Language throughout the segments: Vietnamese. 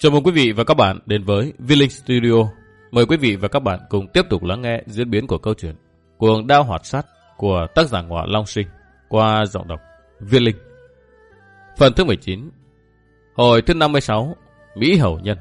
Chào mừng quý vị và các bạn đến với V-Link Studio. Mời quý vị và các bạn cùng tiếp tục lắng nghe diễn biến của câu chuyện Cuồng Đao Hoạt Sát của tác giả Ngọa Long Sinh qua giọng đọc V-Link. Phần thứ 19, hồi thứ 56, Mỹ Hầu Nhân.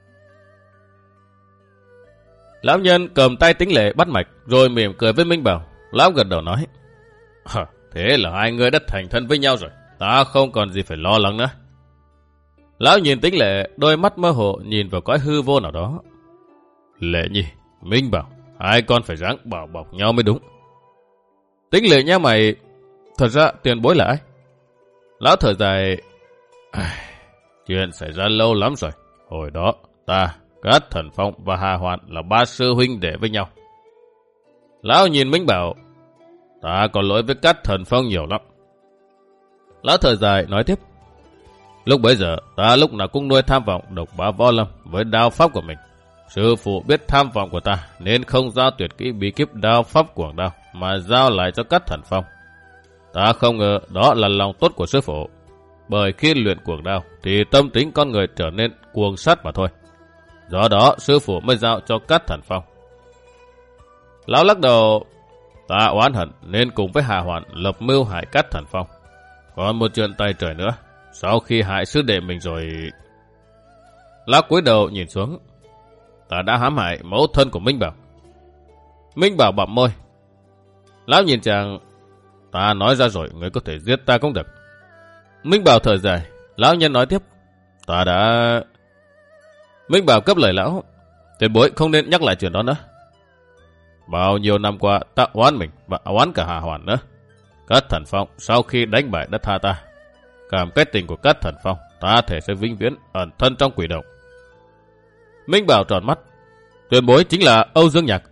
Lão nhân cầm tay Tính Lệ bắt mạch rồi mỉm cười với Minh Bảo. Lão gật đầu nói: Thế là hai người đã thành thân với nhau rồi, ta không còn gì phải lo lắng nữa. Lão nhìn Tính Lệ, đôi mắt mơ hồ nhìn vào cõi hư vô nào đó. Lệ Nhi, Minh Bảo, hai con phải ráng bảo bọc nhau mới đúng. Tính Lệ nhá mày, thật ra tiền bối là ai? Lão thở dài: Chuyện xảy ra lâu lắm rồi. Hồi đó ta, Cát Thần Phong và Hà Hoàn là ba sư huynh đệ với nhau. Lão nhìn Minh Bảo: Ta có lỗi với Cát Thần Phong nhiều lắm. Lão thở dài nói tiếp: Lúc bấy giờ ta lúc nào cũng nuôi tham vọng độc bá võ lâm với đao pháp của mình. Sư phụ biết tham vọng của ta nên không giao tuyệt kỹ bí kíp đao pháp cuồng đao mà giao lại cho Cát Thần Phong. Ta không ngờ đó là lòng tốt của sư phụ. Bởi khi luyện cuồng đao thì tâm tính con người trở nên cuồng sát mà thôi. Do đó sư phụ mới giao cho Cát Thần Phong. Lão lắc đầu: Ta oán hận nên cùng với Hà Hoàn lập mưu hại Cát Thần Phong. Còn một chuyện tay trời nữa. Sau khi hại sư đệ mình rồi... Lão cúi đầu nhìn xuống: Ta đã hãm hại mẫu thân của Minh Bảo. Minh Bảo bặm môi. Lão nhìn chàng: Ta nói ra rồi, người có thể giết ta cũng được. Minh Bảo thở dài. Lão nhân nói tiếp: Ta đã... Minh Bảo cấp lời lão: Tiền bối không nên nhắc lại chuyện đó nữa. Bao nhiêu năm qua ta oán mình và oán cả Hà Hoàn nữa. Cát Thần Phong sau khi đánh bại đã tha ta. Cảm cái tình của Cát Thần Phong, ta thể sẽ vĩnh viễn ẩn thân trong quỷ động. Minh Bảo tròn mắt: Tiền bối chính là Âu Dương Nhạc.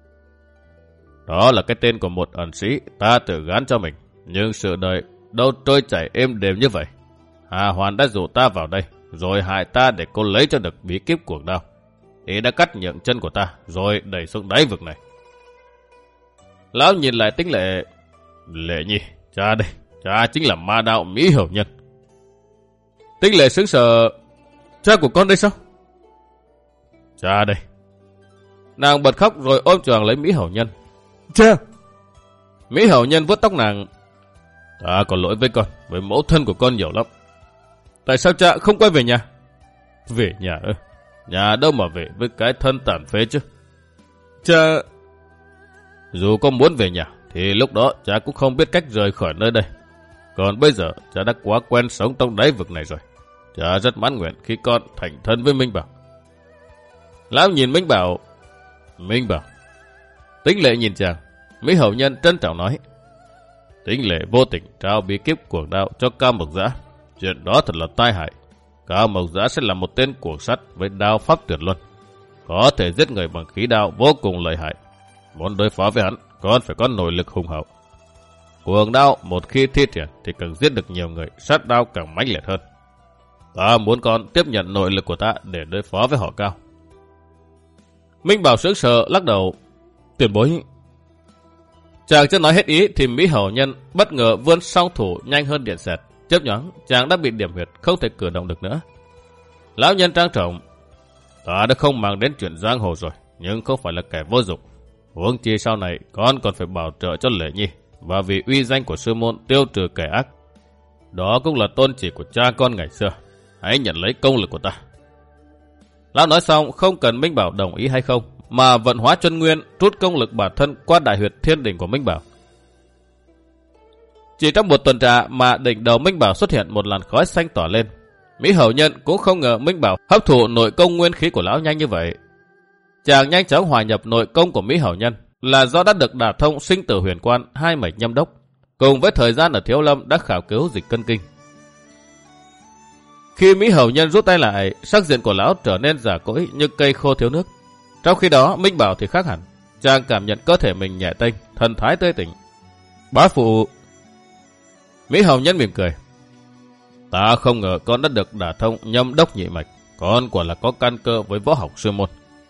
Đó là cái tên của một ẩn sĩ ta tự gán cho mình. Nhưng sự đời đâu trôi chảy êm đềm như vậy. Hà Hoàn đã dụ ta vào đây, rồi hại ta để cô lấy cho được bí kíp cuồng đao. Ý đã cắt nhượng chân của ta, rồi đẩy xuống đáy vực này. Lão nhìn lại Tính Lệ: Lệ Nhi, cha đây, cha chính là ma đạo Mỹ Hầu Nhân. Tính Lệ sững sờ: Cha của con đây sao? Cha đây. Nàng bật khóc rồi ôm choàng lấy Mỹ Hầu Nhân. Cha! Mỹ Hầu Nhân vuốt tóc nàng: Ta có lỗi với con, với mẫu thân của con nhiều lắm. Tại sao cha không quay về nhà? Về nhà ư? Nhà đâu mà về với cái thân tàn phế chứ? Cha... Dù con muốn về nhà thì lúc đó cha cũng không biết cách rời khỏi nơi đây. Còn bây giờ cha đã quá quen sống trong đáy vực này rồi. Cha rất mãn nguyện khi con thành thân với Minh Bảo. Lão nhìn Minh Bảo: Minh Bảo. Tính Lệ nhìn chàng. Mỹ Hầu Nhân trân trọng nói: Tính Lệ vô tình trao bí kíp cuồng đao cho Cao Mộc Dã. Chuyện đó thật là tai hại. Cao Mộc Dã sẽ là một tên cuồng sắt với đao pháp tuyệt luân, có thể giết người bằng khí đao vô cùng lợi hại. Muốn đối phó với hắn, con phải có nội lực hùng hậu. Cuồng đao một khi thi triển thì càng giết được nhiều người, sát đao càng mãnh liệt hơn. Ta muốn con tiếp nhận nội lực của ta để đối phó với họ Cao. Minh Bảo sững sờ lắc đầu: Tiền bối... Chàng chưa nói hết ý thì Mỹ Hầu Nhân bất ngờ vươn song thủ nhanh hơn điện xẹt. Chớp nhoáng chàng đã bị điểm huyệt, không thể cử động được nữa. Lão nhân trang trọng: Ta đã không mang đến chuyện giang hồ rồi, nhưng không phải là kẻ vô dụng. Huống chi sau này con còn phải bảo trợ cho Lệ Nhi, và vì uy danh của sư môn tiêu trừ kẻ ác. Đó cũng là tôn chỉ của cha con ngày xưa. Hãy nhận lấy công lực của ta. Lão nói xong không cần Minh Bảo đồng ý hay không, mà vận hóa chân nguyên rút công lực bản thân qua đại huyệt thiên đỉnh của Minh Bảo. Chỉ trong một tuần trà mà đỉnh đầu Minh Bảo xuất hiện một làn khói xanh tỏa lên. Mỹ Hầu Nhân cũng không ngờ Minh Bảo hấp thụ nội công nguyên khí của lão nhanh như vậy. Chàng nhanh chóng hòa nhập nội công của Mỹ Hầu Nhân là do đã được đả thông sinh tử huyền quan, hai mạch nhâm đốc, cùng với thời gian ở Thiếu Lâm đã khảo cứu dịch cân kinh. Khi Mỹ Hầu Nhân rút tay lại, sắc diện của lão trở nên già cỗi như cây khô thiếu nước. Trong khi đó Minh Bảo thì khác hẳn. Chàng cảm nhận cơ thể mình nhẹ tênh, thần thái tươi tỉnh. Bá phụ... Mỹ Hầu Nhân mỉm cười: Ta không ngờ con đã được đả thông nhâm đốc nhị mạch. Con quả là có căn cơ với võ học sư môn.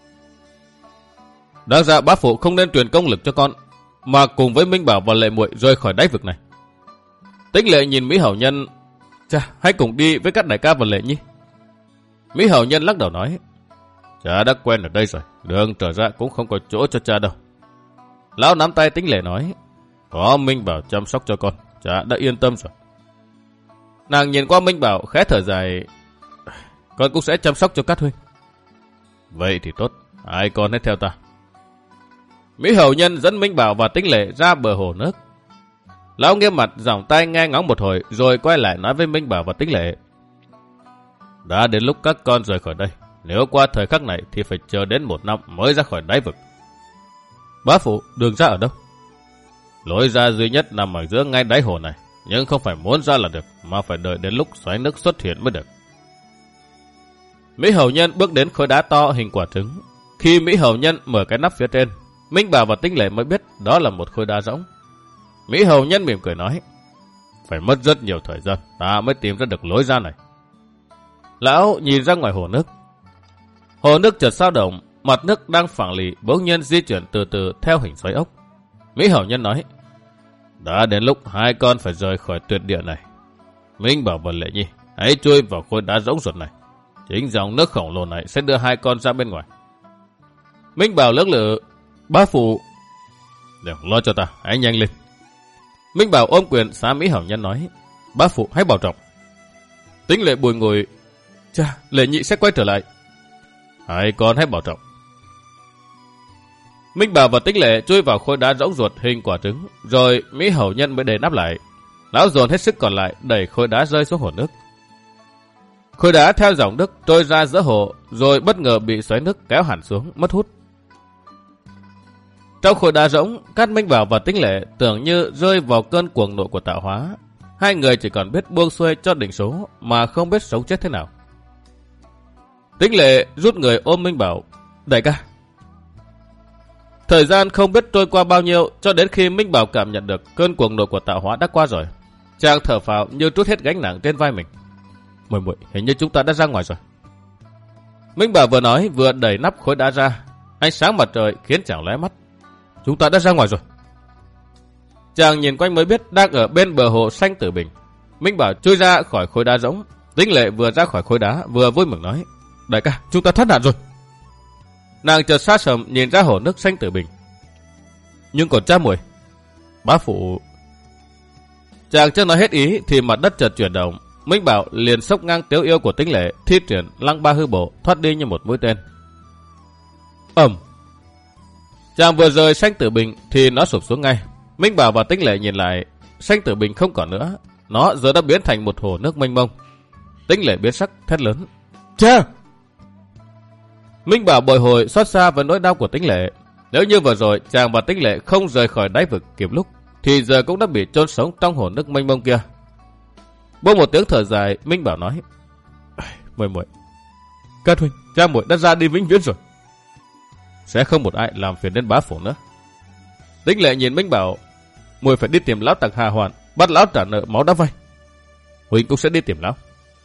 Đáng ra bá phụ không nên truyền công lực cho con, mà cùng với Minh Bảo và Lệ muội rời khỏi đáy vực này. Tính Lệ nhìn Mỹ Hầu Nhân: Chà, hãy cùng đi với các đại ca và Lệ Nhi. Mỹ hầu nhân lắc đầu nói, cha đã quen ở đây rồi, đường trở ra cũng không có chỗ cho cha đâu. Lão nắm tay Tĩnh Lệ nói, có Minh Bảo chăm sóc cho con, cha đã yên tâm rồi. Nàng nhìn qua Minh Bảo khẽ thở dài, con cũng sẽ chăm sóc cho các huynh. Vậy thì tốt, hai con hãy theo ta. Mỹ hầu nhân dẫn Minh Bảo và Tĩnh Lệ ra bờ hồ nước. Lão nghiêm mặt giỏng tay nghe ngóng một hồi rồi quay lại nói với Minh Bảo và Tĩnh Lệ, đã đến lúc các con rời khỏi đây. Nếu qua thời khắc này thì phải chờ đến 1 năm mới ra khỏi đáy vực. Bá phụ, đường ra ở đâu? Lối ra duy nhất nằm ở giữa ngay đáy hồ này, nhưng không phải muốn ra là được, mà phải đợi đến lúc xoáy nước xuất hiện mới được. Mỹ hầu nhân bước đến khối đá to hình quả trứng. Khi Mỹ hầu nhân mở cái nắp phía trên, Minh Bảo và Tĩnh Lệ mới biết đó là một khối đá rỗng. Mỹ hầu nhân mỉm cười nói, phải mất rất nhiều thời gian ta mới tìm ra được lối ra này. Lão nhìn ra ngoài hồ nước. Hồ nước chợt dao động, mặt nước đang phẳng lì bỗng nhiên di chuyển từ từ theo hình xoáy ốc. Mỹ hầu nhân nói, đã đến lúc hai con phải rời khỏi tuyệt địa này. Minh Bảo và Lệ Nhi hãy chui vào khối đá rỗng ruột này. Chính dòng nước khổng lồ này sẽ đưa hai con ra bên ngoài. Minh Bảo lưỡng lự, bá phụ, đừng lo cho ta, hãy nhanh lên. Minh Bảo ôm quyền xá Mỹ hầu nhân nói, bá phụ hãy bảo trọng. Tĩnh Lệ bùi ngùi, cha, Lệ Nhị sẽ quay trở lại. Hai con hãy bảo trọng. Minh Bảo và Tĩnh Lệ chui vào khối đá rỗng ruột hình quả trứng, rồi Mỹ hầu nhân mới đè nắp lại. Lão dồn hết sức còn lại đẩy khối đá rơi xuống hồ nước. Khối đá theo dòng nước trôi ra giữa hồ, rồi bất ngờ bị xoáy nước kéo hẳn xuống, mất hút. Trong khối đá rỗng, các Minh Bảo và Tĩnh Lệ tưởng như rơi vào cơn cuồng nộ của tạo hóa. Hai người chỉ còn biết buông xuôi cho định số, mà không biết sống chết thế nào. Tĩnh Lệ rút người ôm Minh Bảo, đại ca. Thời gian không biết trôi qua bao nhiêu, cho đến khi Minh Bảo cảm nhận được cơn cuồng nộ của tạo hóa đã qua rồi. Chàng thở phào như trút hết gánh nặng trên vai mình. Muội muội, hình như chúng ta đã ra ngoài rồi. Minh Bảo vừa nói vừa đẩy nắp khối đá ra. Ánh sáng mặt trời khiến chàng lóe mắt. Chúng ta đã ra ngoài rồi. Chàng nhìn quanh mới biết đang ở bên bờ hồ xanh Tử Bình. Minh Bảo chui ra khỏi khối đá rỗng. Tĩnh Lệ vừa ra khỏi khối đá vừa vui mừng nói, đại ca, chúng ta thoát nạn rồi. Nàng chợt xa sầm nhìn ra hồ nước xanh Tử Bình. Nhưng còn cha muội, bá phụ. Chàng chưa nói hết ý thì mặt đất chợt chuyển động. Minh Bảo liền xốc ngang Tiếu Yêu của Tĩnh Lệ, thi triển Lăng Ba Hư Bộ thoát đi như một mũi tên. Ầm. Chàng vừa rời xanh Tử Bình thì nó sụp xuống ngay. Minh Bảo và Tĩnh Lệ nhìn lại, xanh Tử Bình không còn nữa, nó giờ đã biến thành một hồ nước mênh mông. Tĩnh Lệ biến sắc thét lớn, cha! Minh Bảo bồi hồi xót xa với nỗi đau của Tĩnh Lệ. Nếu như vừa rồi chàng và Tĩnh Lệ không rời khỏi đáy vực kịp lúc, thì giờ cũng đã bị chôn sống trong hồ nước mênh mông kia. Buông một tiếng thở dài, Minh Bảo nói, muội, các huynh, cha muội đã ra đi vĩnh viễn rồi. Sẽ không một ai làm phiền đến bá phụ nữa. Tĩnh Lệ nhìn Minh Bảo, muội phải đi tìm lão tặc Hà Hoàn, bắt lão trả nợ máu đã vay. Huynh cũng sẽ đi tìm lão.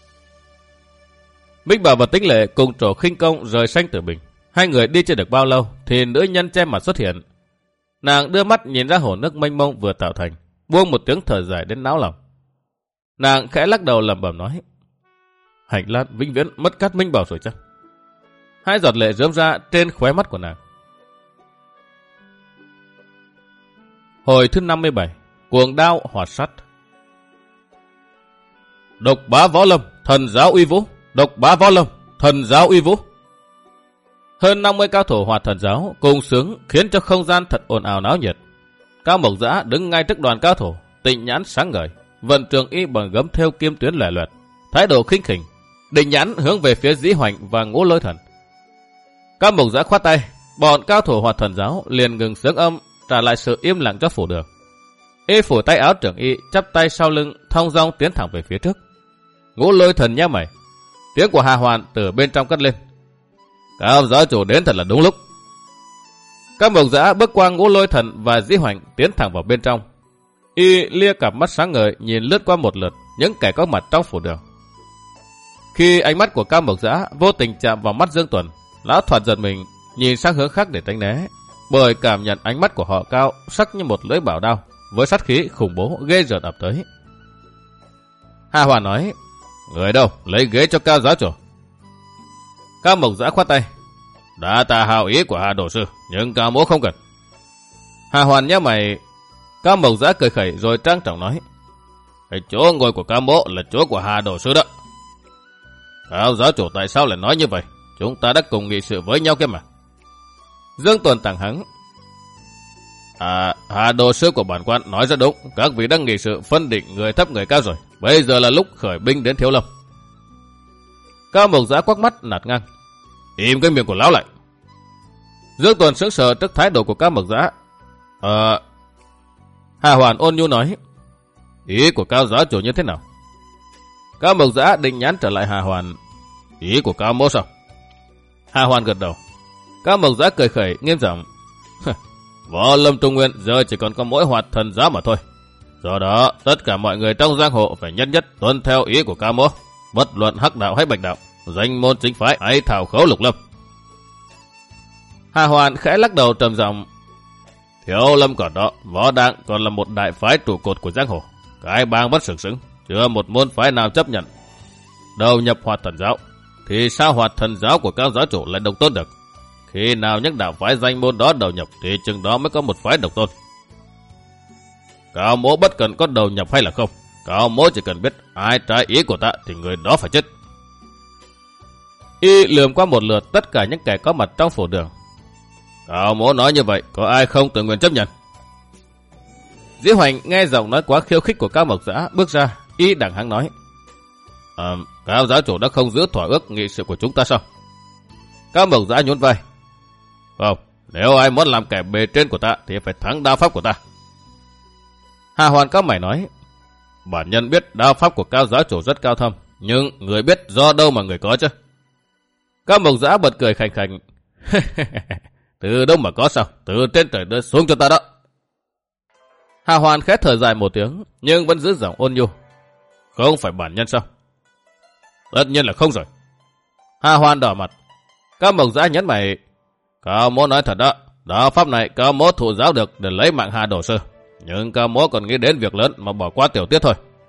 Minh Bảo và Tĩnh Lệ cùng trổ khinh công rời xanh Tử Bình. Hai người đi chưa được bao lâu thì nữ nhân che mặt xuất hiện. Nàng đưa mắt nhìn ra hồ nước mênh mông vừa tạo thành, buông một tiếng thở dài đến náo lòng. Nàng khẽ lắc đầu lẩm bẩm nói, Hành Lan vĩnh viễn mất cát Minh Bảo rồi chăng? Hai giọt lệ rớm ra trên khóe mắt của nàng. Hồi thứ 57, cuồng đao hỏa sắt. Độc bá võ lâm, thần giáo uy vũ. Độc bá võ lâm, thần giáo uy vũ. Hơn 50 cao thủ Hoạt Thần giáo cùng sướng khiến cho không gian thật ồn ào náo nhiệt. Cao Mộc Dã đứng ngay trước đoàn cao thủ, tịnh nhãn sáng ngời, vận trường y bằng gấm theo kim tuyến lẻ loẹt, thái độ khinh khỉnh, định nhãn hướng về phía Dĩ Hoành và Ngũ Lôi Thần. Cao Mộc Dã khoát tay, bọn cao thủ Hoạt Thần giáo liền ngừng sướng âm, trả lại sự im lặng cho phủ đường. Y phủ tay áo trưởng y, chắp tay sau lưng, thong dong tiến thẳng về phía trước. Ngũ Lôi Thần nhếch mày, tiếng của Hà Hoàn từ bên trong cất lên, Cao giáo chủ đến thật là đúng lúc. Cao Mộc Dã bước qua Ngũ Lôi Thần và Dĩ Hoành tiến thẳng vào bên trong. Y lia cặp mắt sáng ngời nhìn lướt qua một lượt những kẻ có mặt trong phủ đường. Khi ánh mắt của Cao Mộc Dã vô tình chạm vào mắt Dương Tuần, lão thoạt giật mình nhìn sang hướng khác để tránh né, bởi cảm nhận ánh mắt của họ Cao sắc như một lưỡi bảo đao với sát khí khủng bố ghê rợn ập tới. Hà Hoàn nói, người đâu lấy ghế cho Cao giáo chủ. Cao Mộc Dã khoát tay. Đã tạ hào ý của Hà Đồ Sư, nhưng Cao Mỗ không cần. Hà Hoàn nhớ mày. Cao Mộc Dã cười khẩy rồi trang trọng nói. Cái chỗ ngồi của Cao Mỗ là chỗ của Hà Đồ Sư đó. Cao giáo chủ tại sao lại nói như vậy? Chúng ta đã cùng nghị sự với nhau kia mà. Dương Tuần tàng hắng. Hà Đồ Sư của bản quan nói rất đúng. Các vị đang nghị sự phân định người thấp người cao rồi. Bây giờ là lúc khởi binh đến Thiếu Lâm. Cao Mộc Dã quắc mắt nạt ngang. Im cái miệng của lão lại. Dương Tuần sững sờ trước thái độ của Cao Mộc Dã. Hà Hoàn ôn nhu nói. Ý của Cao giáo chủ như thế nào? Cao Mộc Dã định nhắn trở lại Hà Hoàn. Ý của Cao Mỗ sao? Hà Hoàn gật đầu. Cao Mộc Dã cười khẩy nghiêm giọng. Võ Lâm Trung Nguyên giờ chỉ còn có mỗi Hoạt Thần giáo mà thôi. Do đó tất cả mọi người trong giang hồ phải nhất nhất tuân theo ý của Cao Mỗ, bất luận hắc đạo hay bạch đạo, danh môn chính phái hay thảo khấu lục lâm. Hà Hoàn khẽ lắc đầu trầm giọng. Thiếu Lâm còn đó, Võ Đặng còn là một đại phái trụ cột của giang hồ. Cái bang bất sừng sững, chưa một môn phái nào chấp nhận đầu nhập Hoạt Thần giáo, thì sao Hoạt Thần giáo của Cao giáo chủ lại độc tôn được? Khi nào những đạo phái danh môn đó đầu nhập thì chừng đó mới có một phái độc tôn. Cao Mỗ bất cần có đầu nhập hay là không, Cao Mỗ chỉ cần biết ai trái ý của ta thì người đó phải chết. Y lườm qua một lượt tất cả những kẻ có mặt trong phủ đường. Cao Mỗ nói như vậy, có ai không tự nguyện chấp nhận? Dĩ Hoành nghe giọng nói quá khiêu khích của Cao Mộc Dã bước ra, y đẳng hăng nói. Cao giáo chủ đã không giữ thỏa ước nghị sự của chúng ta sao? Cao Mộc Dã nhún vai. Không, nếu ai muốn làm kẻ bề trên của ta thì phải thắng đao pháp của ta. Hà Hoàn cao mày nói. Bản nhân biết đao pháp của Cao giáo chủ rất cao thâm, nhưng người biết do đâu mà người có chứ? Cao Mộc Dã bật cười khành khành. Từ đâu mà có sao? Từ trên trời đưa xuống cho ta đó. Hà Hoàn khẽ thở dài một tiếng, nhưng vẫn giữ giọng ôn nhu. Không phải bản nhân sao? Tất nhiên là không rồi. Hà Hoàn đỏ mặt. Cao Mộc Dã nhấn mày. Cao Mỗ nói thật đó, đao pháp này Cao Mỗ thụ giáo được để lấy mạng Hà Đồ Sư, nhưng Cao Mỗ còn nghĩ đến việc lớn mà bỏ qua tiểu tiết thôi.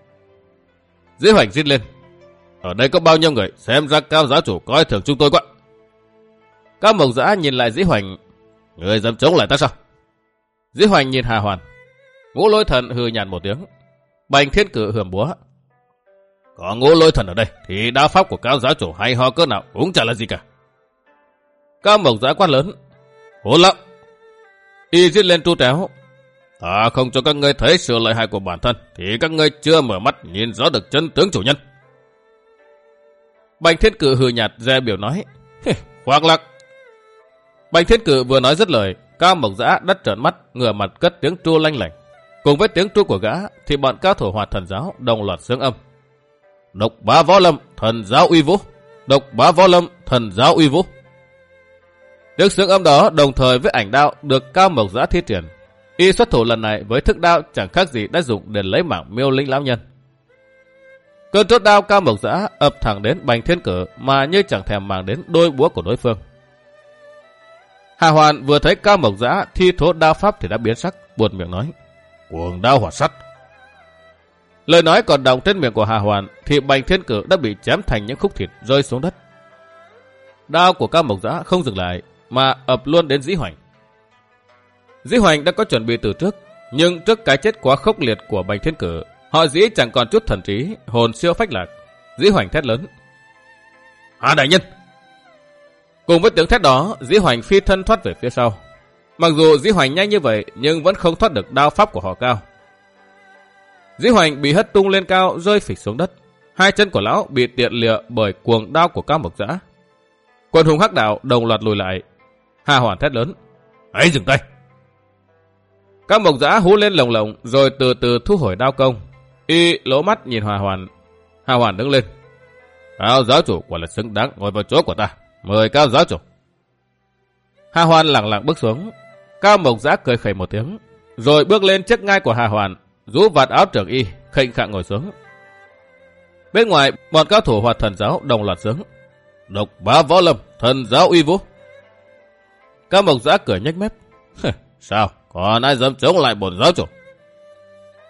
Dĩ Hoành rít lên. Ở đây có bao nhiêu người, xem ra Cao giáo chủ coi thường chúng tôi quá. Cao Mộc Dã nhìn lại Dĩ Hoành. Người dám chống lại ta sao? Dĩ Hoành nhìn Hà Hoàn. Ngũ Lôi Thần hừ nhàn một tiếng. Bành Thiên Cử hườm búa. Có Ngũ Lôi Thần ở đây thì đao pháp của Cao giáo chủ hay ho cỡ nào cũng chả là gì cả. Cao Mộc Dã quát lớn. Hỗn lắm. Y giết lên tru tréo. Ta không cho các ngươi thấy sự lợi hại của bản thân thì các ngươi chưa mở mắt nhìn rõ được chân tướng chủ nhân. Bành Thiên Cử hừ nhạt dè biểu nói. Khoác lác. Bành Thiên Cử vừa nói dứt lời, Cao Mộc Dã đắt trợn mắt, ngửa mặt cất tiếng tru lanh lảnh. Cùng với tiếng tru của gã thì bọn cao thủ Hoạt Thần giáo đồng loạt xướng âm. Độc bá võ lâm, thần giáo uy vũ. Độc bá võ lâm, thần giáo uy vũ. Tiếng xướng âm đó đồng thời với ảnh đao được Cao Mộc Dã thi triển. Y xuất thủ lần này với thức đao chẳng khác gì đã dùng để lấy mạng Miêu Linh lão nhân. Cơn chốt đao Cao Mộc Dã ập thẳng đến Bành Thiên Cử mà như chẳng thèm màng đến đôi búa của đối phương. Hà Hoàn vừa thấy Cao Mộc Dã thi thố đao pháp thì đã biến sắc, buột miệng nói. Cuồng đao hỏa sắt. Lời nói còn đọng trên miệng của Hà Hoàn thì Bành Thiên Cử đã bị chém thành những khúc thịt rơi xuống đất. Đao của Cao Mộc Dã không dừng lại mà ập luôn đến Dĩ Hoành. Dĩ Hoành đã có chuẩn bị từ trước, nhưng trước cái chết quá khốc liệt của Bành Thiên Cử, họ Dĩ chẳng còn chút thần trí, hồn siêu phách lạc. Dĩ Hoành thét lớn. Hà đại nhân! Cùng với tiếng thét đó, Dĩ Hoành phi thân thoát về phía sau. Mặc dù Dĩ Hoành nhanh như vậy, nhưng vẫn không thoát được đao pháp của họ Cao. Dĩ Hoành bị hất tung lên cao, rơi phịch xuống đất. Hai chân của lão bị tiện lịa bởi cuồng đao của Cao Mộc Dã. Quân hùng hắc đạo đồng loạt lùi lại. Hà Hoàn thét lớn. Hãy dừng tay! Cao Mộc Dã hú lên lồng lộng rồi từ từ thu hồi đao công. Y lỗ mắt nhìn Hà Hoàn. Hà Hoàn đứng lên. Cao giáo chủ quả là xứng đáng ngồi vào chỗ của ta. Mời Cao giáo chủ. Hà Hoàn lẳng lặng bước xuống. Cao Mộc Dã cười khẩy một tiếng, rồi bước lên chiếc ngai của Hà Hoàn, rũ vạt áo trưởng y, khệnh khạng ngồi xuống. Bên ngoài, bọn cao thủ Hoạt Thần giáo đồng loạt sướng. Độc bá võ lâm, thần giáo uy vũ. Cao Mộc Dã cười nhếch mép. Sao, còn ai dám chống lại bổn giáo chủ?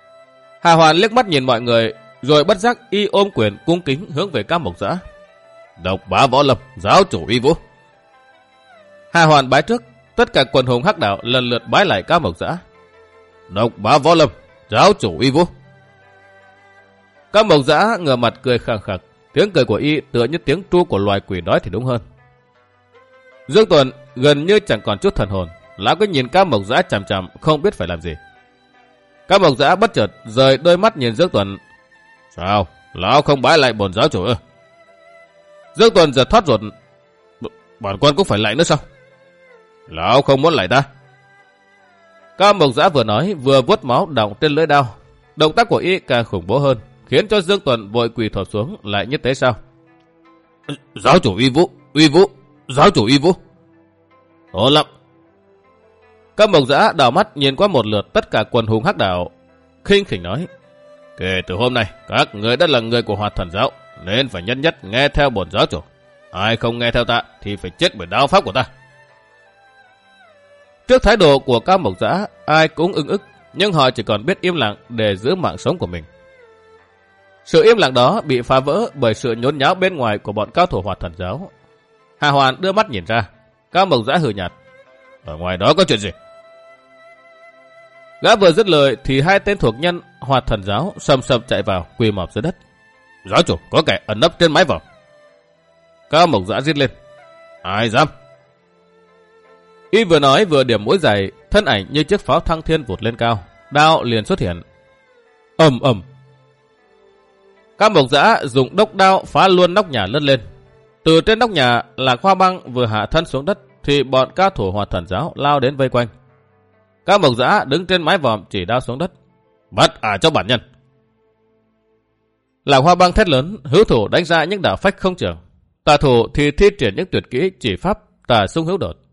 Hà Hoàn liếc mắt nhìn mọi người, rồi bất giác y ôm quyền cung kính hướng về Cao Mộc Dã. Độc bá võ lâm, giáo chủ uy vũ. Hà Hoàn bái trước, tất cả quần hùng hắc đạo lần lượt bái lại Cao Mộc Dã. Độc bá võ lâm, giáo chủ uy vũ. Cao Mộc Dã ngửa mặt cười khẳng khặc, tiếng cười của y tựa như tiếng tru của loài quỷ đói thì đúng hơn. Dương Tuần gần như chẳng còn chút thần hồn, lão cứ nhìn Cao Mộc Dã chằm chằm không biết phải làm gì. Cao Mộc Dã bất chợt rời đôi mắt nhìn Dương Tuần. Sao, lão không bái lại bổn giáo chủ ư? Dương Tuần giật thoát ruột. Bản quan cũng phải lại nữa sao? Lão không muốn lại ta. Cao Mộc Dã vừa nói vừa vuốt máu đọng trên lưỡi đao. Động tác của y càng khủng bố hơn, khiến cho Dương Tuần vội quỳ thọp xuống. Lại như thế sao? Giáo chủ uy vũ, uy vũ, giáo chủ uy vũ. Tốt lắm. Cao Mộc Dã đảo mắt nhìn qua một lượt tất cả quần hùng hắc đạo, khinh khỉnh nói: kể từ hôm nay các người đã là người của Hoạt Thần giáo, nên phải nhất nhất nghe theo bổn giáo chủ. Ai không nghe theo ta thì phải chết bởi đao pháp của ta. Trước thái độ của Cao Mộc Dã, ai cũng ưng ức, nhưng họ chỉ còn biết im lặng để giữ mạng sống của mình. Sự im lặng đó bị phá vỡ bởi sự nhốn nháo bên ngoài của bọn cao thủ Hoạt Thần giáo. Hà Hoàn đưa mắt nhìn ra, Cao Mộc Dã hừ nhạt: ở ngoài đó có chuyện gì? Gã vừa dứt lời thì hai tên thuộc nhân Hoạt Thần giáo sầm sập chạy vào, quỳ mọp dưới đất. Giáo chủ, có kẻ ẩn nấp trên mái vòm. Cao Mộc Dã rít lên: ai dám? Y vừa nói vừa điểm mũi giày, thân ảnh như chiếc pháo thăng thiên vụt lên cao, đao liền xuất hiện. Ầm ầm. Cao Mộc Dã dùng đốc đao phá luôn nóc nhà lướt lên. Từ trên nóc nhà, Lạc Hoa Băng vừa hạ thân xuống đất thì bọn cao thủ Hoạt Thần giáo lao đến vây quanh. Cao Mộc Dã đứng trên mái vòm chỉ đao xuống đất. Bắt cho bản nhân. Lạc Hoa Băng thét lớn, hữu thủ đánh ra những đạo phách không trường. Tà thủ thì thi triển những tuyệt kỹ chỉ pháp tà xung hữu đột.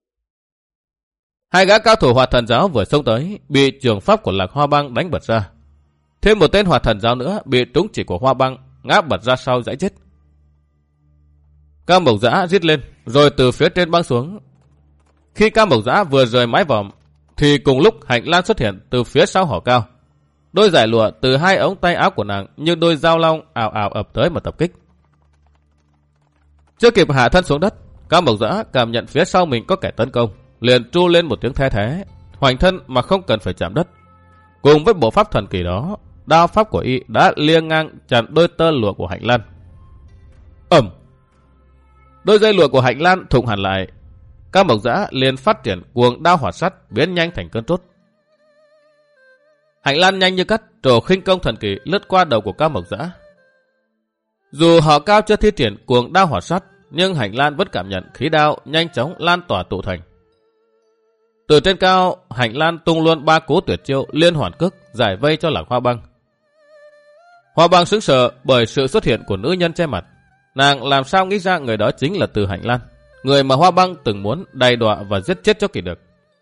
Hai gã cao thủ Hoạt Thần giáo vừa xông tới, bị trường pháp của Lạc Hoa Băng đánh bật ra. Thêm một tên Hoạt Thần giáo nữa bị trúng chỉ của Hoa Băng ngã bật ra sau dãy chết. Cao Mộc Dã rít lên, rồi từ phía trên băng xuống. Khi Cao Mộc Dã vừa rời mái vòm, thì cùng lúc Hạnh Lan xuất hiện từ phía sau hỏ cao. Đôi giải lụa từ hai ống tay áo của nàng như đôi dao long ào ào ập tới mà tập kích. Chưa kịp hạ thân xuống đất, Cao Mộc Dã cảm nhận phía sau mình có kẻ tấn công, liền tru lên một tiếng the thé, hoành thân mà không cần phải chạm đất. Cùng với bộ pháp thần kỳ đó, đao pháp của y đã liêng ngang chặn đôi tơ lụa của Hạnh Lan. Ầm! Đôi dây lụa của Hạnh Lan thủng hẳn lại. Cao Mộc Dã liền phát triển cuồng đao hỏa sắt biến nhanh thành cơn trốt. Hạnh Lan nhanh như cắt, trổ khinh công thần kỳ lướt qua đầu của Cao Mộc Dã. Dù họ Cao chưa thi triển cuồng đao hỏa sắt, nhưng Hạnh Lan vẫn cảm nhận khí đao nhanh chóng lan tỏa tụ thành. Từ trên cao, Hạnh Lan tung luôn 3 cú tuyệt chiêu liên hoàn cước giải vây cho Lạc Hoa Băng. Hoa Băng sững sờ bởi sự xuất hiện của nữ nhân che mặt. Nàng làm sao nghĩ ra người đó chính là Từ Hạnh Lan, người mà Hoa Băng từng muốn đày đọa và giết chết cho kỷ được.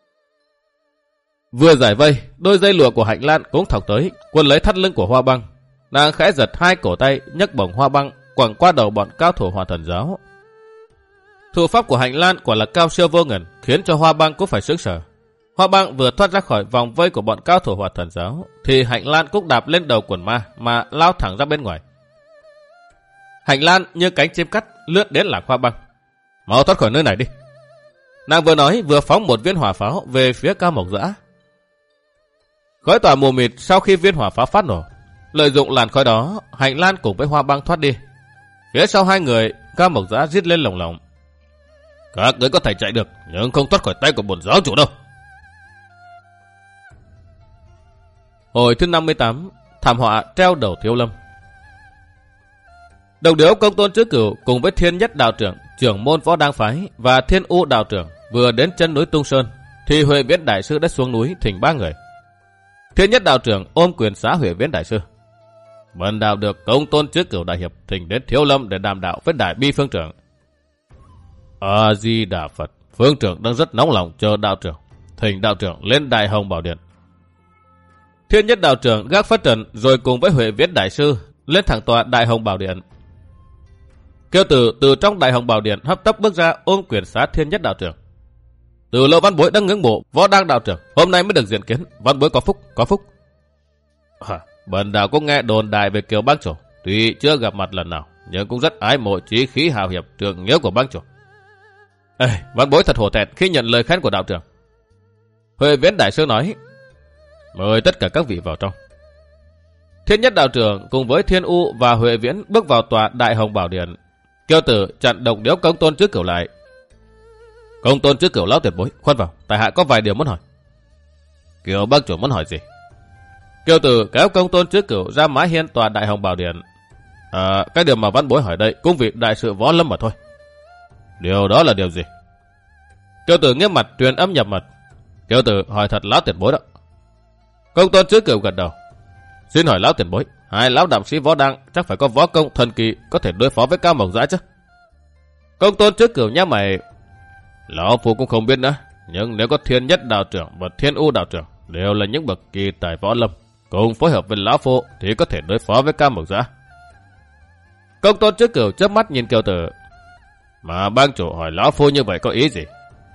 Vừa giải vây, đôi dây lụa của Hạnh Lan cũng thọc tới, quấn lấy thắt lưng của Hoa Băng. Nàng khẽ giật hai cổ tay, nhấc bổng Hoa Băng quẳng qua đầu bọn cao thủ Hoạt Thần giáo. Thủ pháp của Hạnh Lan quả là cao siêu vô ngần, khiến cho Hoa Băng cũng phải sững sờ. Hoa Băng vừa thoát ra khỏi vòng vây của bọn cao thủ Hoạt Thần giáo, thì Hạnh Lan cũng đạp lên đầu quần ma mà lao thẳng ra bên ngoài. Hạnh Lan như cánh chim cắt lướt đến Lạc Hoa Băng. Mau thoát khỏi nơi này đi. Nàng vừa nói vừa phóng một viên hỏa pháo về phía Cao Mộc Dã. Khói tỏa mù mịt sau khi viên hỏa pháo phát nổ. Lợi dụng làn khói đó, Hạnh Lan cùng với Hoa Băng thoát đi. Phía sau hai người, Cao Mộc Dã rít lên lồng lộng. Các người có thể chạy được, nhưng không thoát khỏi tay của bổn giáo chủ đâu. Hồi thứ 58, thảm họa treo đầu Thiếu Lâm. Đồng điếu Công Tôn Trứ Cửu cùng với Thiên Nhất đạo trưởng, trưởng môn Võ Đang phái và Thiên U đạo trưởng vừa đến chân núi Tung Sơn, thì Huệ Viễn đại sư đã xuống núi thỉnh 3 người. Thiên Nhất đạo trưởng ôm quyền xá Huệ Viễn đại sư. Bần đạo được Công Tôn Trứ Cửu đại hiệp thỉnh đến Thiếu Lâm để đàm đạo với Đại Bi phương trưởng. A Di Đà Phật, phương trưởng đang rất nóng lòng chờ đạo trưởng, thỉnh đạo trưởng lên Đại Hồng Bảo Điện. Thiên Nhất đạo trưởng gác phất trần rồi cùng với Huệ Viễn đại sư lên thẳng tọa Đại Hồng Bảo Điện. Kiêu Tử từ trong Đại Hồng Bảo Điện hấp tấp bước ra ôm quyền xá Thiên Nhất đạo trưởng. Từ lâu Văn Bối đang ngưỡng mộ Võ Đang đạo trưởng, hôm nay mới được diện kiến, Văn Bối có phúc, có phúc. Bần đạo có nghe đồn đại về Kiều Bang chủ, tuy chưa gặp mặt lần nào, nhưng cũng rất ái mộ chí khí hào hiệp trượng nghĩa của bang chủ. Ê, văn bối thật hổ thẹn khi nhận lời khen của đạo trưởng. Huệ Viễn đại sư nói, mời tất cả các vị vào trong. Thiên Nhất đạo trưởng cùng với Thiên U và Huệ Viễn bước vào tòa Đại Hồng Bảo Điện. Kiêu Tử chặn Độc Điếu Công Tôn Trước Cửu lại. Công Tôn Trước Cửu lão tuyệt bối, khoan vào, tại hạ có vài điều muốn hỏi. Kiều bác chủ muốn hỏi gì? Kiêu Tử kéo Công Tôn Trước Cửu ra mái hiên tòa Đại Hồng Bảo Điện. Cái điều mà văn bối hỏi đây cũng vì đại sự võ lâm mà thôi. Điều đó là điều gì? Kiêu Tử nghiêm mặt truyền âm nhập mật. Kiêu Tử hỏi thật lão tuyệt bối đó. Công Tôn Trước Cửu gật đầu. Xin hỏi lão tuyệt bối, hai lão đạo sĩ võ đăng chắc phải có võ công thần kỳ có thể đối phó với Cao Mộc Dã chứ? Công Tôn Trước Cửu nhắc mày. Lão phu cũng không biết nữa, nhưng nếu có Thiên Nhất đạo trưởng và Thiên U đạo trưởng đều là những bậc kỳ tài võ lâm, cùng phối hợp với lão phu thì có thể đối phó với Cao Mộc Dã. Công Tôn Trước Cửu chớp mắt nhìn Kiều Tử. Mà bang chủ hỏi lão phu như vậy có ý gì?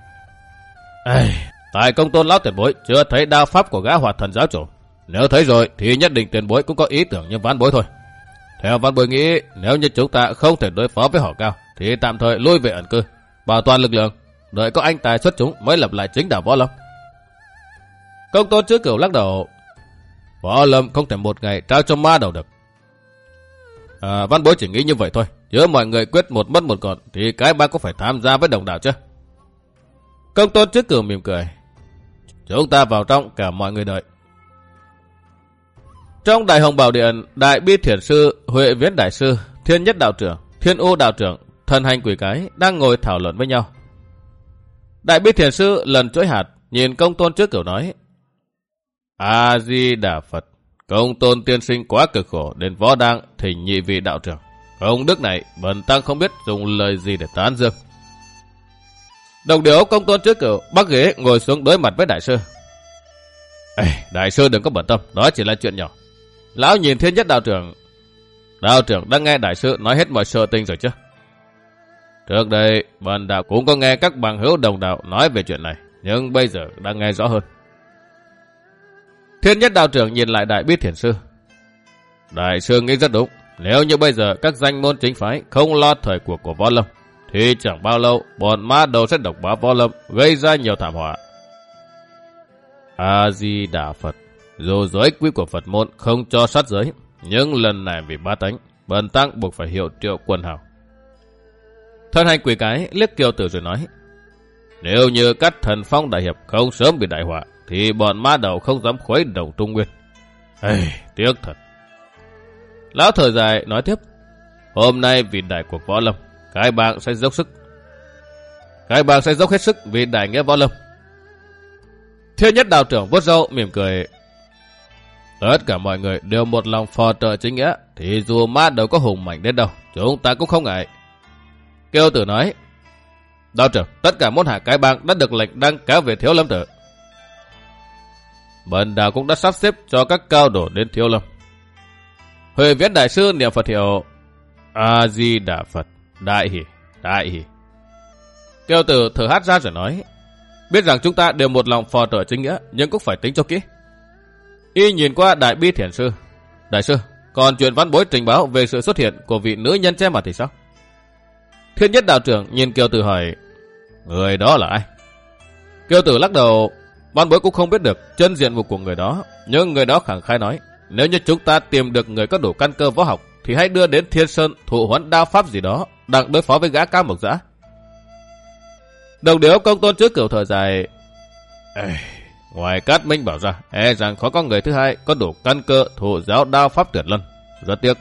Tại Công Tôn lão tuyệt bối chưa thấy đao pháp của gã Hoạt Thần giáo chủ. Nếu thấy rồi thì nhất định tiền bối cũng có ý tưởng như ván bối thôi. Theo ván bối nghĩ, nếu như chúng ta không thể đối phó với họ Cao thì tạm thời lui về ẩn cư, bảo toàn lực lượng, đợi có anh tài xuất chúng mới lập lại chính đạo võ lâm. Công Tôn Trước Cửu lắc đầu. Võ lâm không thể một ngày trao cho ma đầu được. Văn bối chỉ nghĩ như vậy thôi, chứ mọi người quyết một mất một còn thì cái bang có phải tham gia với đồng đạo chứ? Công Tôn Trước Cửu mỉm cười. Chúng ta vào trong, cả mọi người đợi. Trong Đại Hồng Bảo Điện, Đại Bi Thiền sư, Huệ Viễn đại sư, Thiên Nhất đạo trưởng, Thiên U đạo trưởng, Thần Hành Quỷ Cái đang ngồi thảo luận với nhau. Đại Bi Thiền sư lần chuỗi hạt nhìn Công Tôn Trước Cửu nói: A Di Đà Phật, Công Tôn tiên sinh quá cực khổ đến võ đang thỉnh nhị vị đạo trưởng. Công đức này bần tăng không biết dùng lời gì để tán dương. Đồng điếu Công Tôn Trước Cửu bắc ghế ngồi xuống đối mặt với đại sư. Đại sư đừng có bận tâm, đó chỉ là chuyện nhỏ. Lão nhìn Thiên Nhất đạo trưởng. Đạo trưởng đã nghe đại sư nói hết mọi sự tình rồi chứ? Trước đây bần đạo cũng có nghe các bằng hữu đồng đạo nói về chuyện này, nhưng bây giờ đang nghe rõ hơn. Thiên Nhất đạo trưởng nhìn lại Đại Bi Thiền sư. Đại sư nghĩ rất đúng. Nếu như bây giờ các danh môn chính phái không lo thời cuộc của võ lâm, thì chẳng bao lâu bọn ma đầu sẽ độc bá võ lâm, gây ra nhiều thảm họa. A Di Đà Phật. Dù giới quy của Phật môn không cho sát giới, nhưng lần này vì bá tánh, bần tăng buộc phải hiệu triệu quần hào. Thần Hành Quỷ Cái liếc Kiều Tử rồi nói: nếu như các thần phong đại hiệp không sớm bị đại họa, thì bọn ma đầu không dám khuấy động Trung Nguyên. Tiếc thật. Lão thở dài nói tiếp: hôm nay vì đại cuộc võ lâm, cái bang sẽ dốc hết sức vì đại nghĩa võ lâm. Thiên Nhất đạo trưởng vuốt râu mỉm cười. Tất cả mọi người đều một lòng phò trợ chính nghĩa, thì dù ma đầu có hùng mạnh đến đâu, chúng ta cũng không ngại. Kiêu Tử nói: đạo trưởng, tất cả môn hạ cái bang đã được lệnh đăng cáo về Thiếu Lâm Tự. Bần đạo cũng đã sắp xếp cho các cao đổ đến Thiếu Lâm. Huệ Viễn đại sư niệm Phật hiệu: A Di Đà Phật, đại hỷ, đại hỷ. Kiêu Tử thở hắt ra rồi nói: biết rằng chúng ta đều một lòng phò trợ chính nghĩa, nhưng cũng phải tính cho kỹ. Y nhìn qua Đại Bi Thiền sư. Đại sư, còn chuyện văn bối trình báo về sự xuất hiện của vị nữ nhân che mặt thì sao? Thiên Nhất đạo trưởng nhìn Kiều Tử hỏi: người đó là ai? Kiều Tử lắc đầu: văn bối cũng không biết được chân diện mục của người đó, nhưng người đó khẳng khai nói: nếu như chúng ta tìm được người có đủ căn cơ võ học, thì hãy đưa đến Thiên Sơn thụ huấn đao pháp gì đó, đặng đối phó với gã Cao Mộc Dã. Đồng điếu Công Tôn Trước Cửu thở dài: ngoài Cát Minh bảo ra, rằng khó có người thứ hai có đủ căn cơ thụ giáo đao pháp tuyệt luân. Rất tiếc.